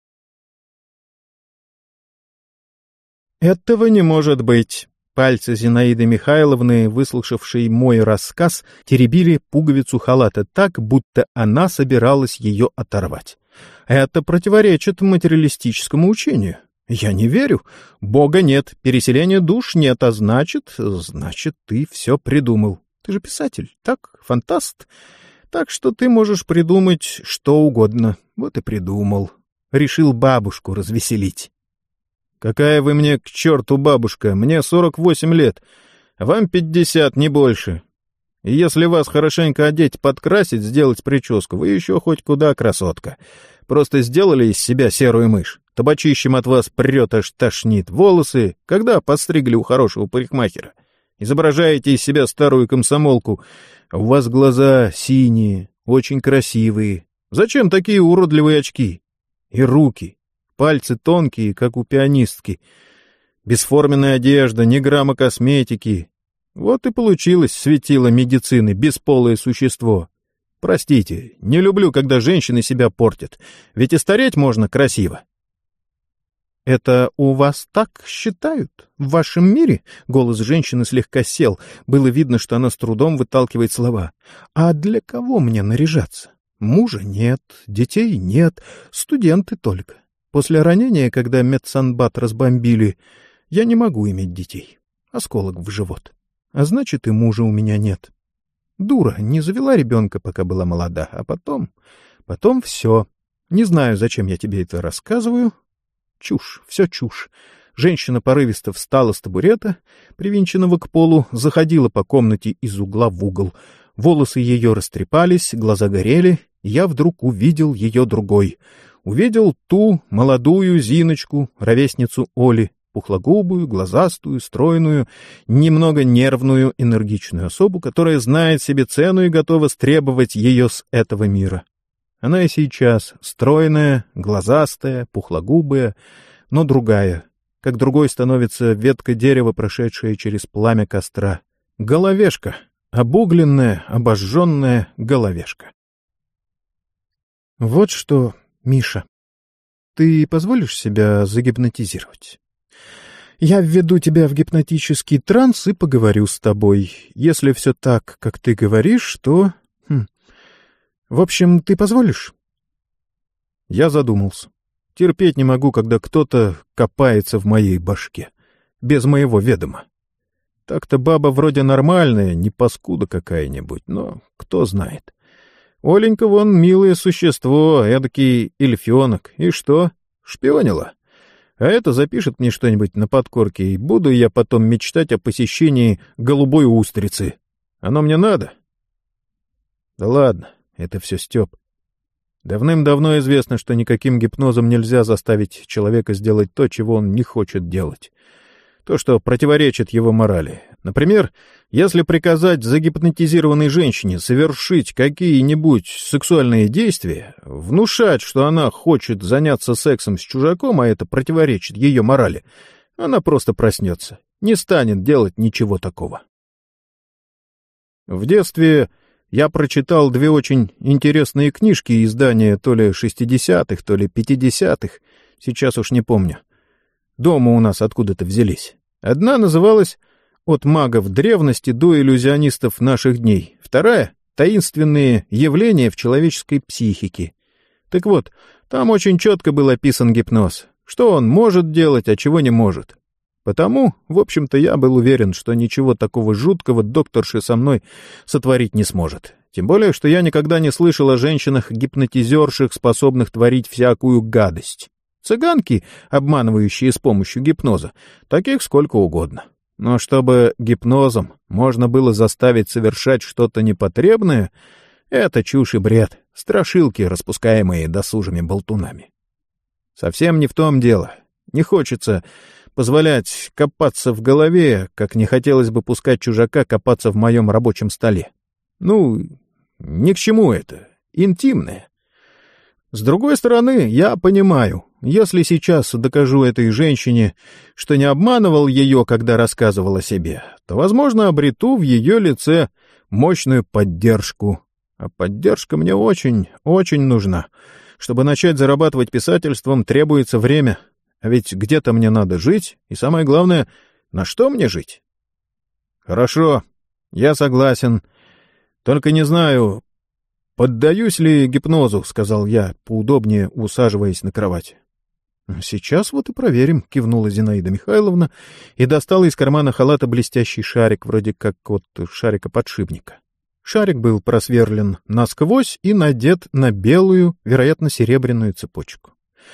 Этого не может быть. Пальцы Зинаиды Михайловны, выслушавшей мой рассказ, теребили пуговицу халата так, будто она собиралась ее оторвать. Это противоречит материалистическому учению. Я не верю. Бога нет, переселения душ нет, а значит, ты все придумал. Ты же писатель, так, фантаст. Так что ты можешь придумать что угодно. Вот и придумал. Решил бабушку развеселить. «Какая вы мне к черту бабушка? Мне 48 лет, а вам 50, не больше. И если вас хорошенько одеть, подкрасить, сделать прическу, вы еще хоть куда красотка. Просто сделали из себя серую мышь. Табачищем от вас прет, аж тошнит. Волосы когда подстригли у хорошего парикмахера? Изображаете из себя старую комсомолку. У вас глаза синие, очень красивые. Зачем такие уродливые очки? И руки. Пальцы тонкие, как у пианистки. Бесформенная одежда, ни грамма косметики. Вот и получилось светило медицины, бесполое существо. Простите, не люблю, когда женщины себя портят, ведь и стареть можно красиво. «Это у вас так считают? В вашем мире?» Голос женщины слегка сел. Было видно, что она с трудом выталкивает слова. «А для кого мне наряжаться? Мужа нет, детей нет, студенты только. После ранения, когда медсанбат разбомбили, я не могу иметь детей. Осколок в живот. А значит, и мужа у меня нет. Дура, не завела ребенка, пока была молода, а потом... Потом все. Не знаю, зачем я тебе это рассказываю. Чушь, все чушь». Женщина порывисто встала с табурета, привинченного к полу, заходила по комнате из угла в угол. Волосы ее растрепались, глаза горели, и я вдруг увидел ее другой. Увидел ту молодую Зиночку, ровесницу Оли, пухлогубую, глазастую, стройную, немного нервную, энергичную особу, которая знает себе цену и готова стребовать ее с этого мира. Она и сейчас стройная, глазастая, пухлогубая, но другая, как другой становится ветка дерева, прошедшая через пламя костра. Головешка, обугленная, обожженная головешка. «Вот что, Миша, ты позволишь себя загипнотизировать? Я введу тебя в гипнотический транс и поговорю с тобой. Если все так, как ты говоришь, то... В общем, ты позволишь?» Я задумался. Терпеть не могу, когда кто-то копается в моей башке. Без моего ведома. Так-то баба вроде нормальная, не паскуда какая-нибудь, но кто знает. Оленька вон милое существо, эдакий эльфенок. И что? Шпионила? А это запишет мне что-нибудь на подкорке, и буду я потом мечтать о посещении голубой устрицы. Оно мне надо? Да ладно, это все Степ. Давным-давно известно, что никаким гипнозом нельзя заставить человека сделать то, чего он не хочет делать. То, что противоречит его морали. Например, если приказать загипнотизированной женщине совершить какие-нибудь сексуальные действия, внушать, что она хочет заняться сексом с чужаком, а это противоречит ее морали, она просто проснется, не станет делать ничего такого. В детстве я прочитал 2 очень интересные книжки издания то ли 60-х, то ли 50-х, сейчас уж не помню. Дома у нас откуда-то взялись. Одна называлась «От магов древности до иллюзионистов наших дней», вторая — «Таинственные явления в человеческой психике». Так вот, там очень четко был описан гипноз, что он может делать, а чего не может. Потому, в общем-то, я был уверен, что ничего такого жуткого докторша со мной сотворить не сможет. Тем более, что я никогда не слышал о женщинах-гипнотизерших, способных творить всякую гадость. Цыганки, обманывающие с помощью гипноза, таких сколько угодно. Но чтобы гипнозом можно было заставить совершать что-то непотребное, это чушь и бред, страшилки, распускаемые досужими болтунами. Совсем не в том дело. Не хочется позволять копаться в голове, как не хотелось бы пускать чужака копаться в моем рабочем столе. Ну, ни к чему это, интимное. С другой стороны, я понимаю, если сейчас докажу этой женщине, что не обманывал ее, когда рассказывал о себе, то, возможно, обрету в ее лице мощную поддержку. А поддержка мне очень, очень нужна. Чтобы начать зарабатывать писательством, требуется время. А ведь где-то мне надо жить, и самое главное, на что мне жить? Хорошо, я согласен. Только не знаю, поддаюсь ли гипнозу, — сказал я, поудобнее усаживаясь на кровать. Сейчас вот и проверим, — кивнула Зинаида Михайловна и достала из кармана халата блестящий шарик, вроде как от шарика-подшипника. Шарик был просверлен насквозь и надет на белую, вероятно, серебряную цепочку.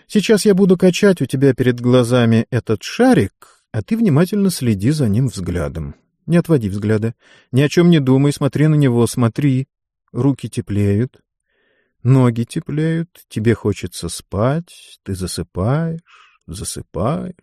Сейчас я буду качать у тебя перед глазами этот шарик, а ты внимательно следи за ним взглядом. Не отводи взгляда. Ни о чем не думай, смотри на него, смотри. Руки теплеют, ноги теплеют, тебе хочется спать, ты засыпаешь.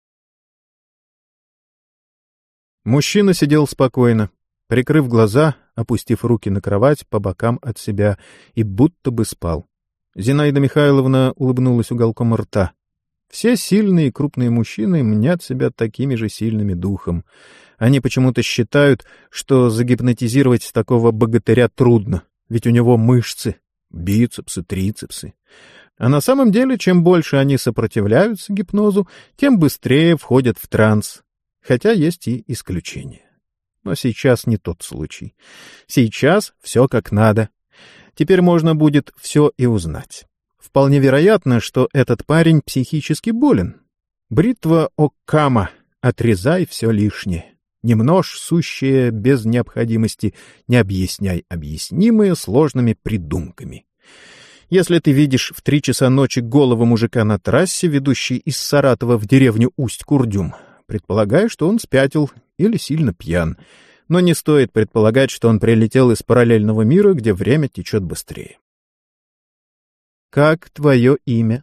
Мужчина сидел спокойно, прикрыв глаза, опустив руки на кровать по бокам от себя, и будто бы спал. Зинаида Михайловна улыбнулась уголком рта. Все сильные и крупные мужчины мнят себя такими же сильными духом. Они почему-то считают, что загипнотизировать такого богатыря трудно, ведь у него мышцы, бицепсы, трицепсы. А на самом деле, чем больше они сопротивляются гипнозу, тем быстрее входят в транс. Хотя есть и исключения. Но сейчас не тот случай. Сейчас все как надо. Теперь можно будет все и узнать. Вполне вероятно, что этот парень психически болен. Бритва Оккама. Отрезай все лишнее. Не множь сущее без необходимости, не объясняй объяснимое сложными придумками. Если ты видишь в 3 часа ночи голого мужика на трассе, ведущей из Саратова в деревню Усть-Курдюм, предполагай, что он спятил или сильно пьян. Но не стоит предполагать, что он прилетел из параллельного мира, где время течет быстрее. «Как твое имя?»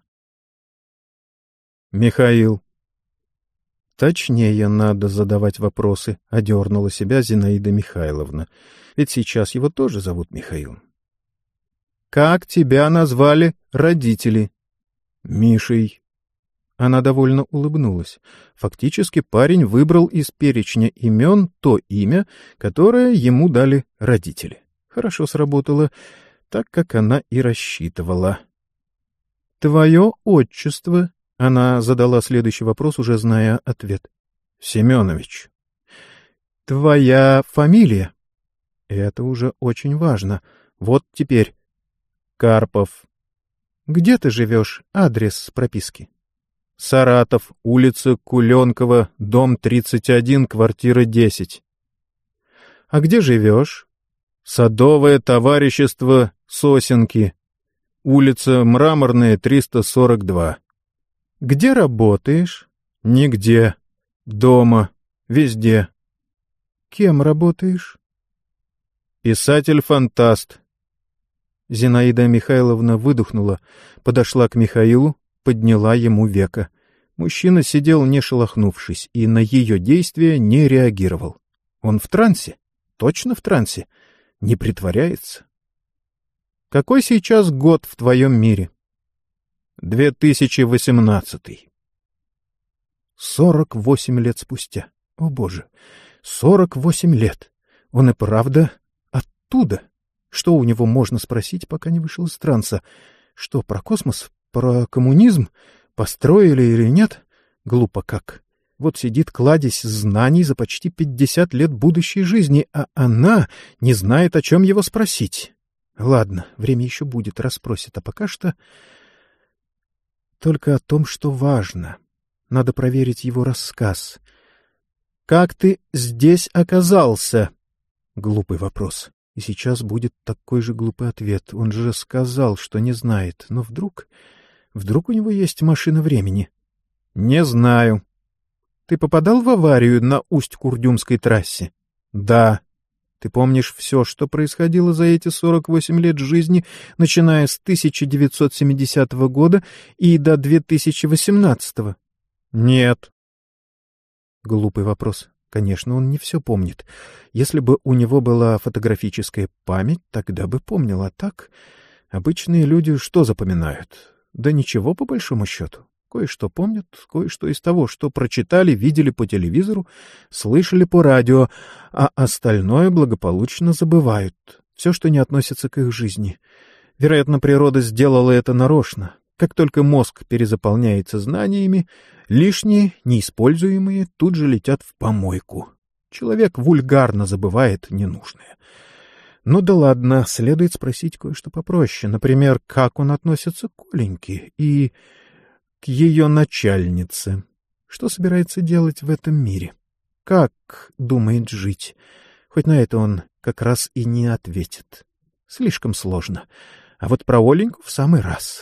«Михаил». «Точнее надо задавать вопросы», — одернула себя Зинаида Михайловна. «Ведь сейчас его тоже зовут Михаил». «Как тебя назвали родители?» «Мишей». Она довольно улыбнулась. Фактически парень выбрал из перечня имен то имя, которое ему дали родители. Хорошо сработало, так как она и рассчитывала. «Твое отчество?» — она задала следующий вопрос, уже зная ответ. «Семенович». «Твоя фамилия?» «Это уже очень важно. Вот теперь». «Карпов». «Где ты живешь? Адрес прописки?» «Саратов, улица Куленкова, дом 31, квартира 10». «А где живешь?» «Садовое товарищество Сосенки, улица Мраморная, 342». «Где работаешь?» «Нигде. Дома. Везде». «Кем работаешь?» «Писатель-фантаст». Зинаида Михайловна выдохнула, подошла к Михаилу, подняла ему веко. Мужчина сидел, не шелохнувшись, и на ее действия не реагировал. Он в трансе? Точно в трансе? Не притворяется? Какой сейчас год в твоем мире? 2018. 48 лет спустя. О, Боже! 48 лет! Он и правда оттуда? Что у него можно спросить, пока не вышел из транса? Что, про космос? Про коммунизм? Построили или нет? Глупо как. Вот сидит кладезь знаний за почти 50 лет будущей жизни, а она не знает, о чем его спросить. Ладно, время еще будет, расспросит, а пока что... Только о том, что важно. Надо проверить его рассказ. «Как ты здесь оказался?» Глупый вопрос. И сейчас будет такой же глупый ответ. Он же сказал, что не знает. Но вдруг у него есть машина времени? Не знаю. Ты попадал в аварию на Усть-Курдюмской трассе? Да. Ты помнишь все, что происходило за эти 48 лет жизни, начиная с 1970 года и до 2018? Нет. Глупый вопрос. Конечно, он не все помнит. Если бы у него была фотографическая память, тогда бы помнил. А так, обычные люди что запоминают? Да ничего, по большому счету. Кое-что помнят, кое-что из того, что прочитали, видели по телевизору, слышали по радио, а остальное благополучно забывают. Все, что не относится к их жизни. Вероятно, природа сделала это нарочно. Как только мозг перезаполняется знаниями, лишние, неиспользуемые, тут же летят в помойку. Человек вульгарно забывает ненужное. Ну да ладно, следует спросить кое-что попроще. Например, как он относится к Оленьке и к ее начальнице? Что собирается делать в этом мире? Как думает жить? Хоть на это он как раз и не ответит. Слишком сложно. А вот про Оленьку в самый раз.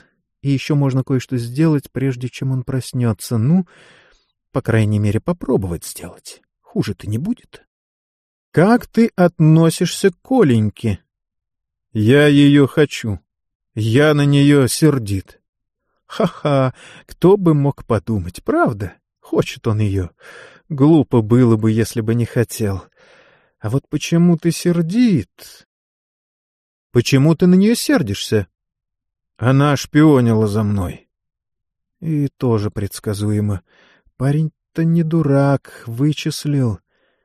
и еще можно кое-что сделать, прежде чем он проснется. Ну, по крайней мере, попробовать сделать. Хуже-то не будет. Как ты относишься к Коленьке? Я ее хочу. Я на нее сердит. Ха-ха, кто бы мог подумать, правда? Хочет он ее. Глупо было бы, если бы не хотел. А вот почему ты сердит? Почему ты на нее сердишься? Она шпионила за мной. И тоже предсказуемо. Парень-то не дурак, вычислил.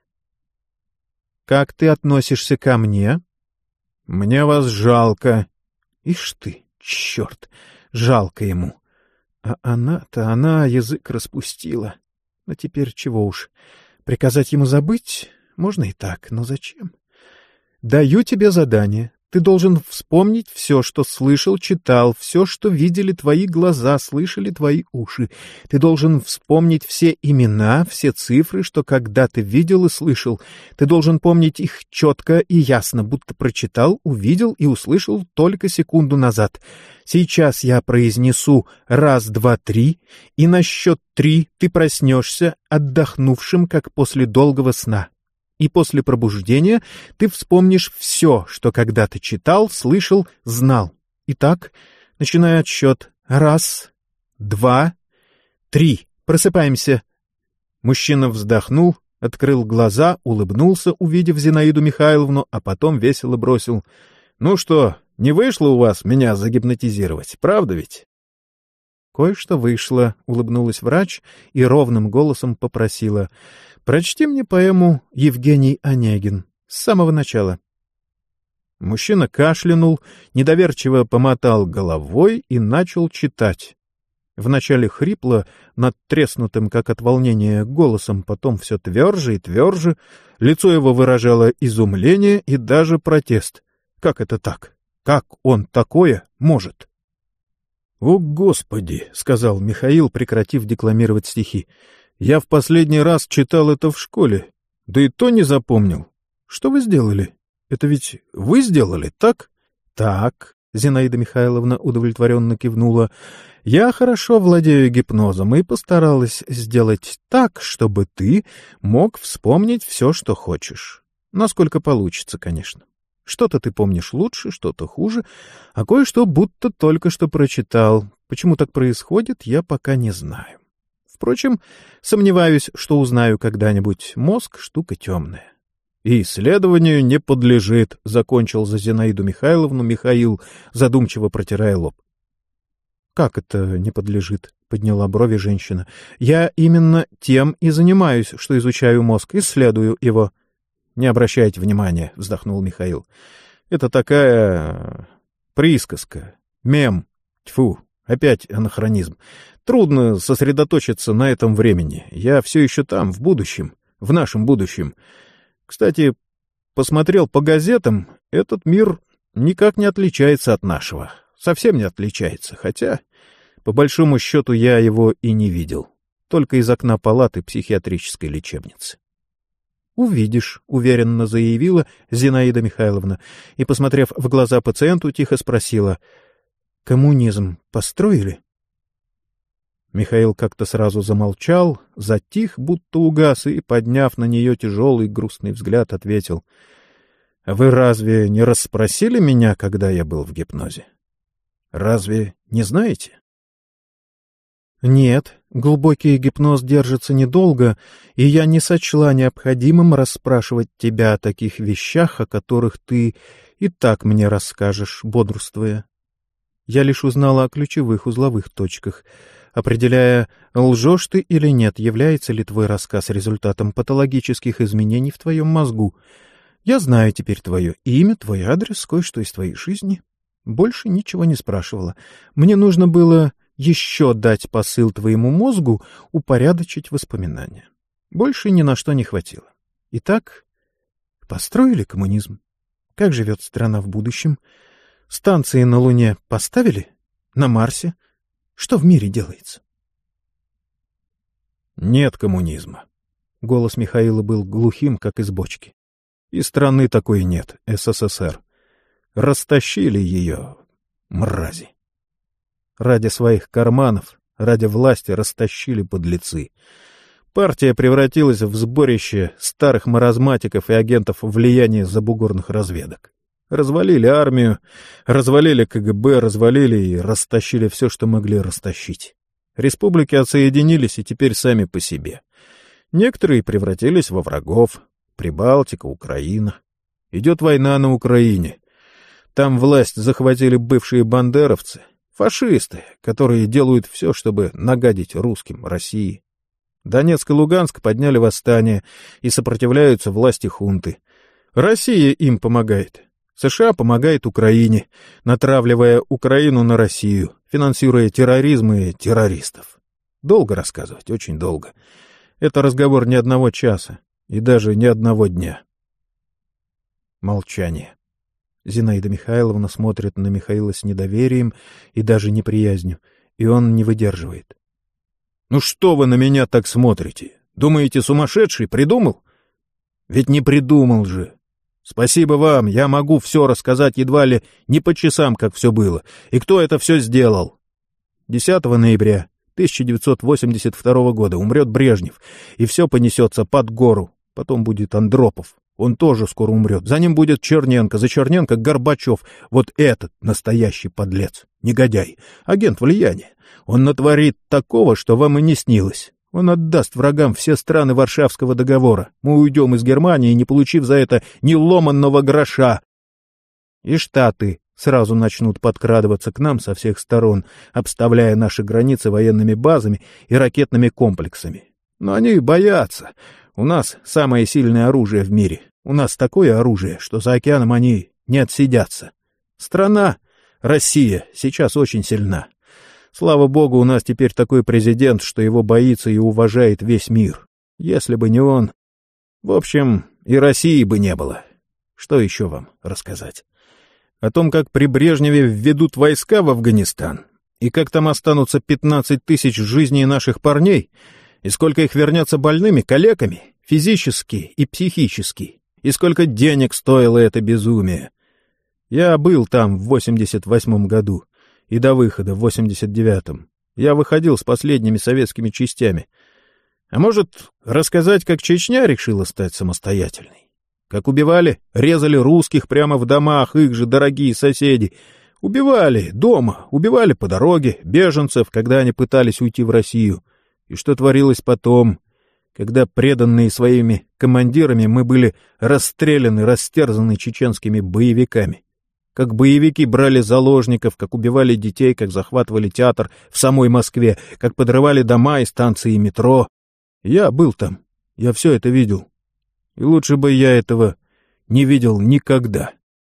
Как ты относишься ко мне? Мне вас жалко. Ишь ты, черт, жалко ему. А она язык распустила. Но теперь чего уж, приказать ему забыть? Можно и так, но зачем? Даю тебе задание. Ты должен вспомнить все, что слышал, читал, все, что видели твои глаза, слышали твои уши. Ты должен вспомнить все имена, все цифры, что когда-то видел и слышал. Ты должен помнить их четко и ясно, будто прочитал, увидел и услышал только секунду назад. Сейчас я произнесу раз, два, три, и на счет 3 ты проснешься отдохнувшим, как после долгого сна. И после пробуждения ты вспомнишь все, что когда-то читал, слышал, знал. Итак, начиная отсчет. 1, 2, 3. Просыпаемся. Мужчина вздохнул, открыл глаза, улыбнулся, увидев Зинаиду Михайловну, а потом весело бросил. — Ну что, не вышло у вас меня загипнотизировать, правда ведь? — Кое-что вышло, — улыбнулась врач и ровным голосом попросила. — Прочти мне поэму «Евгений Онегин» с самого начала. Мужчина кашлянул, недоверчиво помотал головой и начал читать. Вначале хрипло, надтреснутым, как от волнения, голосом, потом все тверже и тверже. Лицо его выражало изумление и даже протест. Как это так? Как он такое может? — О, Господи! — сказал Михаил, прекратив декламировать стихи. Я в последний раз читал это в школе, да и то не запомнил. Что вы сделали? Это ведь вы сделали, так? Так, Зинаида Михайловна удовлетворенно кивнула. Я хорошо владею гипнозом и постаралась сделать так, чтобы ты мог вспомнить все, что хочешь. Насколько получится, конечно. Что-то ты помнишь лучше, что-то хуже, а кое-что будто только что прочитал. Почему так происходит, я пока не знаю. Впрочем, сомневаюсь, что узнаю когда-нибудь. Мозг — штука темная. — И исследованию не подлежит, — закончил за Зинаиду Михайловну Михаил, задумчиво протирая лоб. — Как это не подлежит? — подняла брови женщина. — Я именно тем и занимаюсь, что изучаю мозг, исследую его. — Не обращайте внимания, — вздохнул Михаил. — Это такая присказка, мем. Тьфу, опять анахронизм. Трудно сосредоточиться на этом времени. Я все еще там, в будущем, в нашем будущем. Кстати, посмотрел по газетам, этот мир никак не отличается от нашего. Совсем не отличается, хотя, по большому счету, я его и не видел. Только из окна палаты психиатрической лечебницы. «Увидишь», — уверенно заявила Зинаида Михайловна, и, посмотрев в глаза пациенту, тихо спросила: «Коммунизм построили?» Михаил как-то сразу замолчал, затих, будто угас, и, подняв на нее тяжелый грустный взгляд, ответил: — А вы разве не расспросили меня, когда я был в гипнозе? Разве не знаете? — Нет, глубокий гипноз держится недолго, и я не сочла необходимым расспрашивать тебя о таких вещах, о которых ты и так мне расскажешь, бодрствуя. Я лишь узнала о ключевых узловых точках, определяя, лжешь ты или нет, является ли твой рассказ результатом патологических изменений в твоем мозгу. Я знаю теперь твое имя, твой адрес, кое-что из твоей жизни. Больше ничего не спрашивала. Мне нужно было еще дать посыл твоему мозгу, упорядочить воспоминания. Больше ни на что не хватило. Итак, построили коммунизм. Как живет страна в будущем? Станции на Луне поставили? На Марсе? Что в мире делается? Нет коммунизма. Голос Михаила был глухим, как из бочки. И страны такой нет, СССР. Растащили ее, мрази. ради своих карманов, ради власти растащили подлецы. Партия превратилась в сборище старых маразматиков и агентов влияния забугорных разведок. Развалили армию, развалили КГБ, развалили и растащили все, что могли растащить. Республики отсоединились и теперь сами по себе. Некоторые превратились во врагов. Прибалтика, Украина. Идет война на Украине. Там власть захватили бывшие бандеровцы, фашисты, которые делают все, чтобы нагадить русским, России. Донецк и Луганск подняли восстание и сопротивляются власти хунты. Россия им помогает. США помогает Украине, натравливая Украину на Россию, финансируя терроризм и террористов. Долго рассказывать, очень долго. Это разговор не одного часа и даже не одного дня. Молчание. Зинаида Михайловна смотрит на Михаила с недоверием и даже неприязнью, и он не выдерживает. «Ну что вы на меня так смотрите? Думаете, сумасшедший придумал? Ведь не придумал же. Спасибо вам, я могу все рассказать едва ли не по часам, как все было. И кто это все сделал? 10 ноября 1982 года умрет Брежнев, и все понесется под гору. Потом будет Андропов. Он тоже скоро умрет. За ним будет Черненко. За Черненко Горбачев. Вот этот настоящий подлец. Негодяй. Агент влияния. Он натворит такого, что вам и не снилось. Он отдаст врагам все страны Варшавского договора. Мы уйдем из Германии, не получив за это ни ломанного гроша. И Штаты сразу начнут подкрадываться к нам со всех сторон, обставляя наши границы военными базами и ракетными комплексами. Но они боятся. У нас самое сильное оружие в мире. У нас такое оружие, что за океаном они не отсидятся. Страна, Россия, сейчас очень сильна. Слава богу, у нас теперь такой президент, что его боится и уважает весь мир. Если бы не он... В общем, и России бы не было. Что еще вам рассказать? О том, как при Брежневе введут войска в Афганистан, и как там останутся 15 тысяч жизней наших парней, и сколько их вернется больными, калеками, физически и психически, и сколько денег стоило это безумие. Я был там в 88-м году. И до выхода в 89-м. Я выходил с последними советскими частями. А может, рассказать, как Чечня решила стать самостоятельной? Как убивали, резали русских прямо в домах, их же дорогие соседи. Убивали дома, убивали по дороге, беженцев, когда они пытались уйти в Россию. И что творилось потом, когда, преданные своими командирами, мы были расстреляны, растерзаны чеченскими боевиками. Как боевики брали заложников, как убивали детей, как захватывали театр в самой Москве, как подрывали дома и станции метро. Я был там, я все это видел. И лучше бы я этого не видел никогда.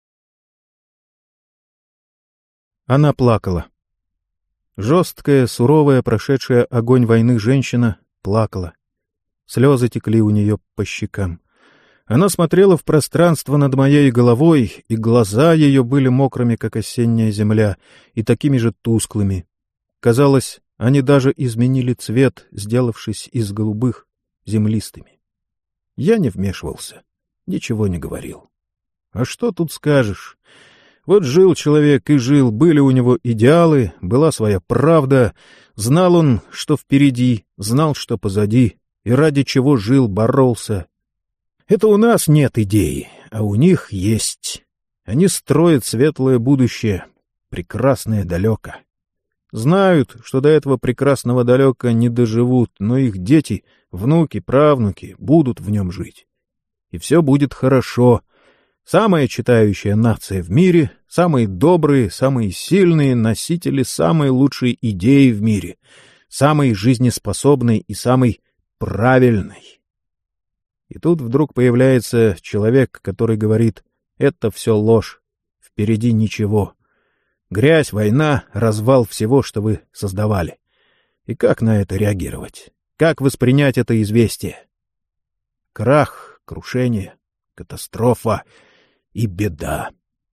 Она плакала. Жесткая, суровая, прошедшая огонь войны женщина плакала. Слезы текли у нее по щекам. Она смотрела в пространство над моей головой, и глаза ее были мокрыми, как осенняя земля, и такими же тусклыми. Казалось, они даже изменили цвет, сделавшись из голубых землистыми. Я не вмешивался, ничего не говорил. А что тут скажешь? Вот жил человек и жил, были у него идеалы, была своя правда, знал он, что впереди, знал, что позади, и ради чего жил, боролся. Это у нас нет идей, а у них есть. Они строят светлое будущее, прекрасное далеко. Знают, что до этого прекрасного далека не доживут, но их дети, внуки, правнуки будут в нем жить. И все будет хорошо. Самая читающая нация в мире, самые добрые, самые сильные носители самой лучшей идеи в мире, самой жизнеспособной и самой правильной. И тут вдруг появляется человек, который говорит: это все ложь, впереди ничего. Грязь, война, развал всего, что вы создавали. И как на это реагировать? Как воспринять это известие? Крах, крушение, катастрофа и беда.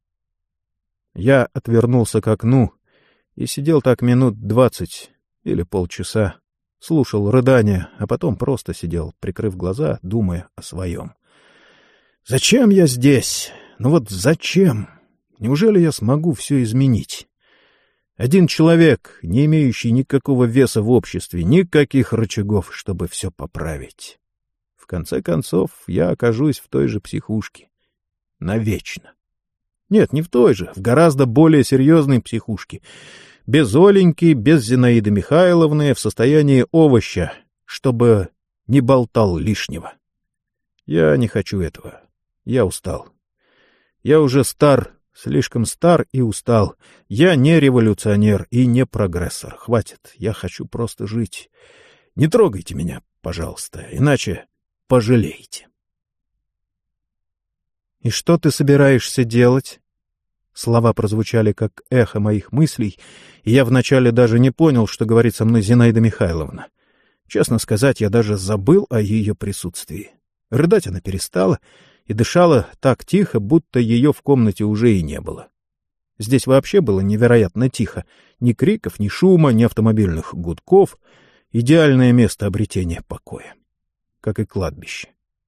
Я отвернулся к окну и сидел так минут 20 или полчаса. Слушал рыдания, а потом просто сидел, прикрыв глаза, думая о своем. Зачем я здесь? Ну вот зачем? Неужели я смогу все изменить? Один человек, не имеющий никакого веса в обществе, никаких рычагов, чтобы все поправить. В конце концов, я окажусь в той же психушке. Навечно. Нет, не в той же, в гораздо более серьезной психушке. Без Оленьки, без Зинаиды Михайловны, в состоянии овоща, чтобы не болтал лишнего. Я не хочу этого. Я устал. Я уже стар, слишком стар и устал. Я не революционер и не прогрессор. Хватит, я хочу просто жить. Не трогайте меня, пожалуйста, иначе пожалеете. «И что ты собираешься делать?» Слова прозвучали как эхо моих мыслей, и я вначале даже не понял, что говорит со мной Зинаида Михайловна. Честно сказать, я даже забыл о ее присутствии. Рыдать она перестала и дышала так тихо, будто ее в комнате уже и не было. Здесь вообще было невероятно тихо. Ни криков, ни шума, ни автомобильных гудков. Идеальное место обретения покоя. Как и кладбище.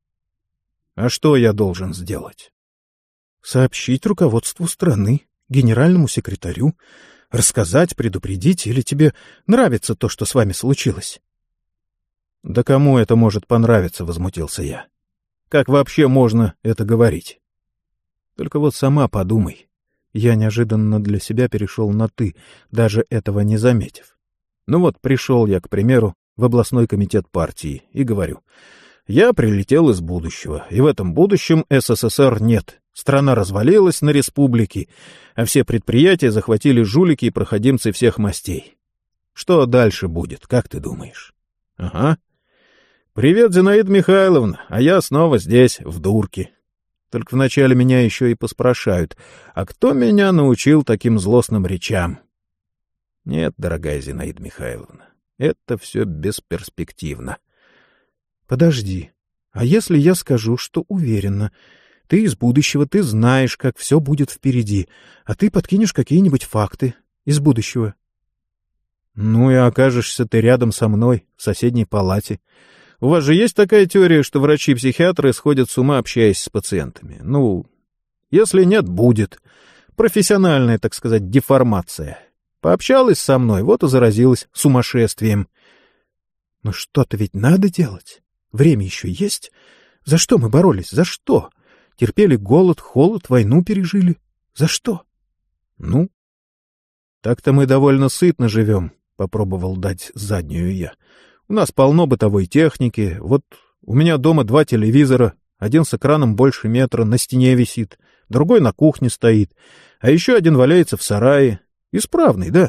А что я должен сделать? Сообщить руководству страны, генеральному секретарю, рассказать, предупредить, или тебе нравится то, что с вами случилось? Да кому это может понравиться, возмутился я. Как вообще можно это говорить? Только вот сама подумай. Я неожиданно для себя перешел на «ты», даже этого не заметив. Ну вот пришел я, к примеру, в областной комитет партии и говорю: я прилетел из будущего, и в этом будущем СССР нет. Страна развалилась на республики, а все предприятия захватили жулики и проходимцы всех мастей. Что дальше будет, как ты думаешь? Ага. Привет, Зинаида Михайловна, а я снова здесь, в дурке. Только вначале меня еще и поспрашают, а кто меня научил таким злостным речам? Нет, дорогая Зинаида Михайловна, это все бесперспективно. Подожди, а если я скажу, что уверена? Ты из будущего, ты знаешь, как все будет впереди, а ты подкинешь какие-нибудь факты из будущего. Ну и окажешься ты рядом со мной, в соседней палате. У вас же есть такая теория, что врачи-психиатры сходят с ума, общаясь с пациентами? Ну, если нет, будет. Профессиональная, так сказать, деформация. Пообщалась со мной, вот и заразилась сумасшествием. Но что-то ведь надо делать. Время еще есть. За что мы боролись? За что? Терпели голод, холод, войну пережили. За что? Ну, так-то мы довольно сытно живем, попробовал дать заднюю я. У нас полно бытовой техники. Вот у меня дома 2 телевизора, один с экраном больше метра, на стене висит, другой на кухне стоит, а еще один валяется в сарае. Исправный, да?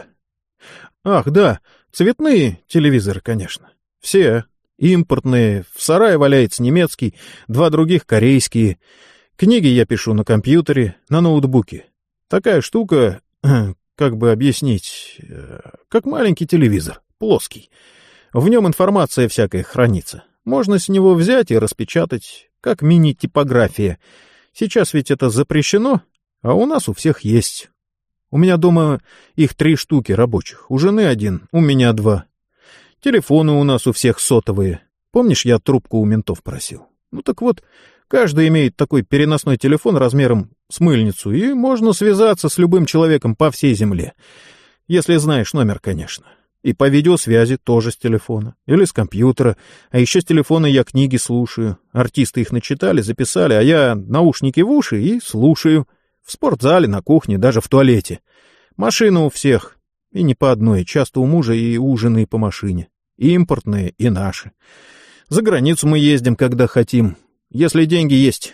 Ах, да, цветные телевизоры, конечно. Все импортные, в сарае валяется немецкий, 2 других корейские. Книги я пишу на компьютере, на ноутбуке. Такая штука, как бы объяснить, как маленький телевизор, плоский. В нем информация всякая хранится. Можно с него взять и распечатать, как мини-типография. Сейчас ведь это запрещено, а у нас у всех есть. У меня дома их 3 штуки рабочих, у жены 1, у меня 2. Телефоны у нас у всех сотовые. Помнишь, я трубку у ментов просил? Ну так вот, каждый имеет такой переносной телефон размером с мыльницу, и можно связаться с любым человеком по всей земле. Если знаешь номер, конечно. И по видеосвязи тоже с телефона. Или с компьютера. А еще с телефона я книги слушаю. Артисты их начитали, записали, а я наушники в уши и слушаю. В спортзале, на кухне, даже в туалете. Машина у всех. И не по одной. Часто у мужа и у жены по машине. И импортные, и наши. За границу мы ездим, когда хотим. Если деньги есть.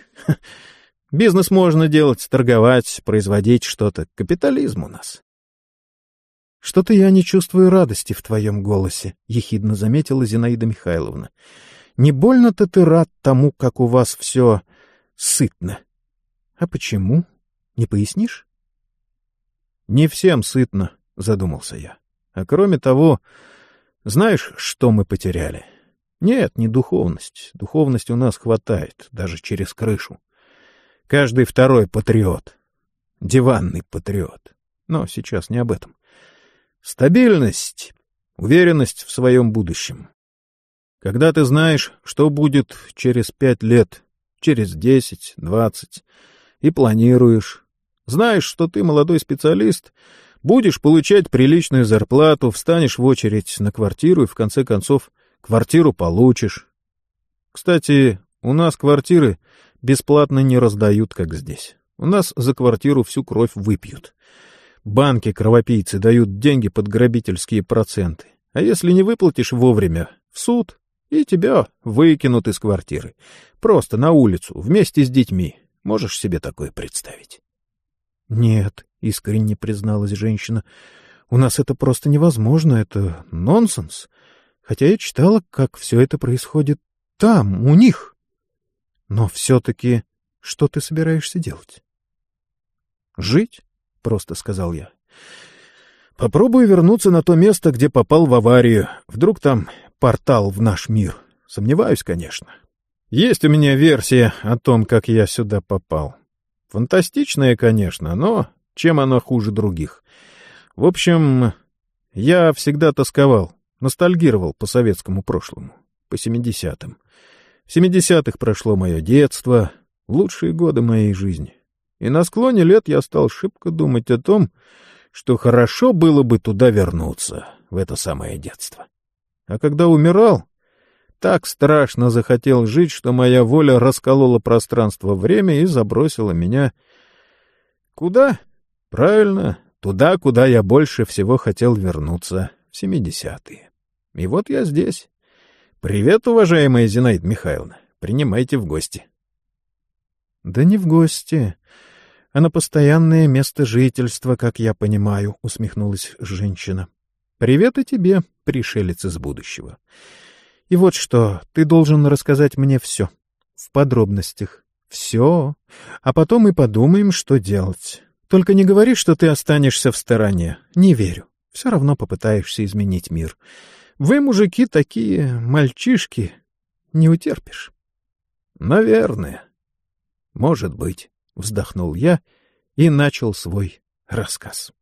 Бизнес можно делать, торговать, производить что-то. Капитализм у нас. «Что-то я не чувствую радости в твоем голосе», — ехидно заметила Зинаида Михайловна. «Не больно-то ты рад тому, как у вас все сытно. А почему? Не пояснишь?» «Не всем сытно», — задумался я. «А кроме того, знаешь, что мы потеряли? Нет, не духовность. Духовность у нас хватает, даже через крышу. Каждый второй патриот. Диванный патриот. Но сейчас не об этом. Стабильность, уверенность в своем будущем. Когда ты знаешь, что будет через 5 лет, через 10, 20, и планируешь, знаешь, что ты молодой специалист, Будешь получать приличную зарплату, встанешь в очередь на квартиру и, в конце концов, квартиру получишь. Кстати, у нас квартиры бесплатно не раздают, как здесь. У нас за квартиру всю кровь выпьют. Банки-кровопийцы дают деньги под грабительские проценты. А если не выплатишь вовремя, в суд, и тебя выкинут из квартиры. Просто на улицу, вместе с детьми. Можешь себе такое представить? — Нет, — искренне призналась женщина, — у нас это просто невозможно, это нонсенс. Хотя я читала, как все это происходит там, у них. Но все-таки что ты собираешься делать? — Жить, — просто сказал я. — Попробую вернуться на то место, где попал в аварию. Вдруг там портал в наш мир. Сомневаюсь, конечно. Есть у меня версия о том, как я сюда попал. Фантастичная, конечно, но чем она хуже других? В общем, я всегда тосковал, ностальгировал по советскому прошлому, по 70-м. В 70-х прошло мое детство, лучшие годы моей жизни. И на склоне лет я стал шибко думать о том, что хорошо было бы туда вернуться, в это самое детство. А когда умирал, так страшно захотел жить, что моя воля расколола пространство-время и забросила меня... Куда? Правильно, туда, куда я больше всего хотел вернуться, в 70-е. И вот я здесь. Привет, уважаемая Зинаида Михайловна. Принимайте в гости. — Да не в гости, а на постоянное место жительства, как я понимаю, — усмехнулась женщина. — Привет и тебе, пришелец из будущего. И вот что, ты должен рассказать мне все, в подробностях, все, а потом мы подумаем, что делать. Только не говори, что ты останешься в стороне, не верю, все равно попытаешься изменить мир. Вы, мужики, такие мальчишки, не утерпишь. — Наверное. — Может быть, — вздохнул я и начал свой рассказ.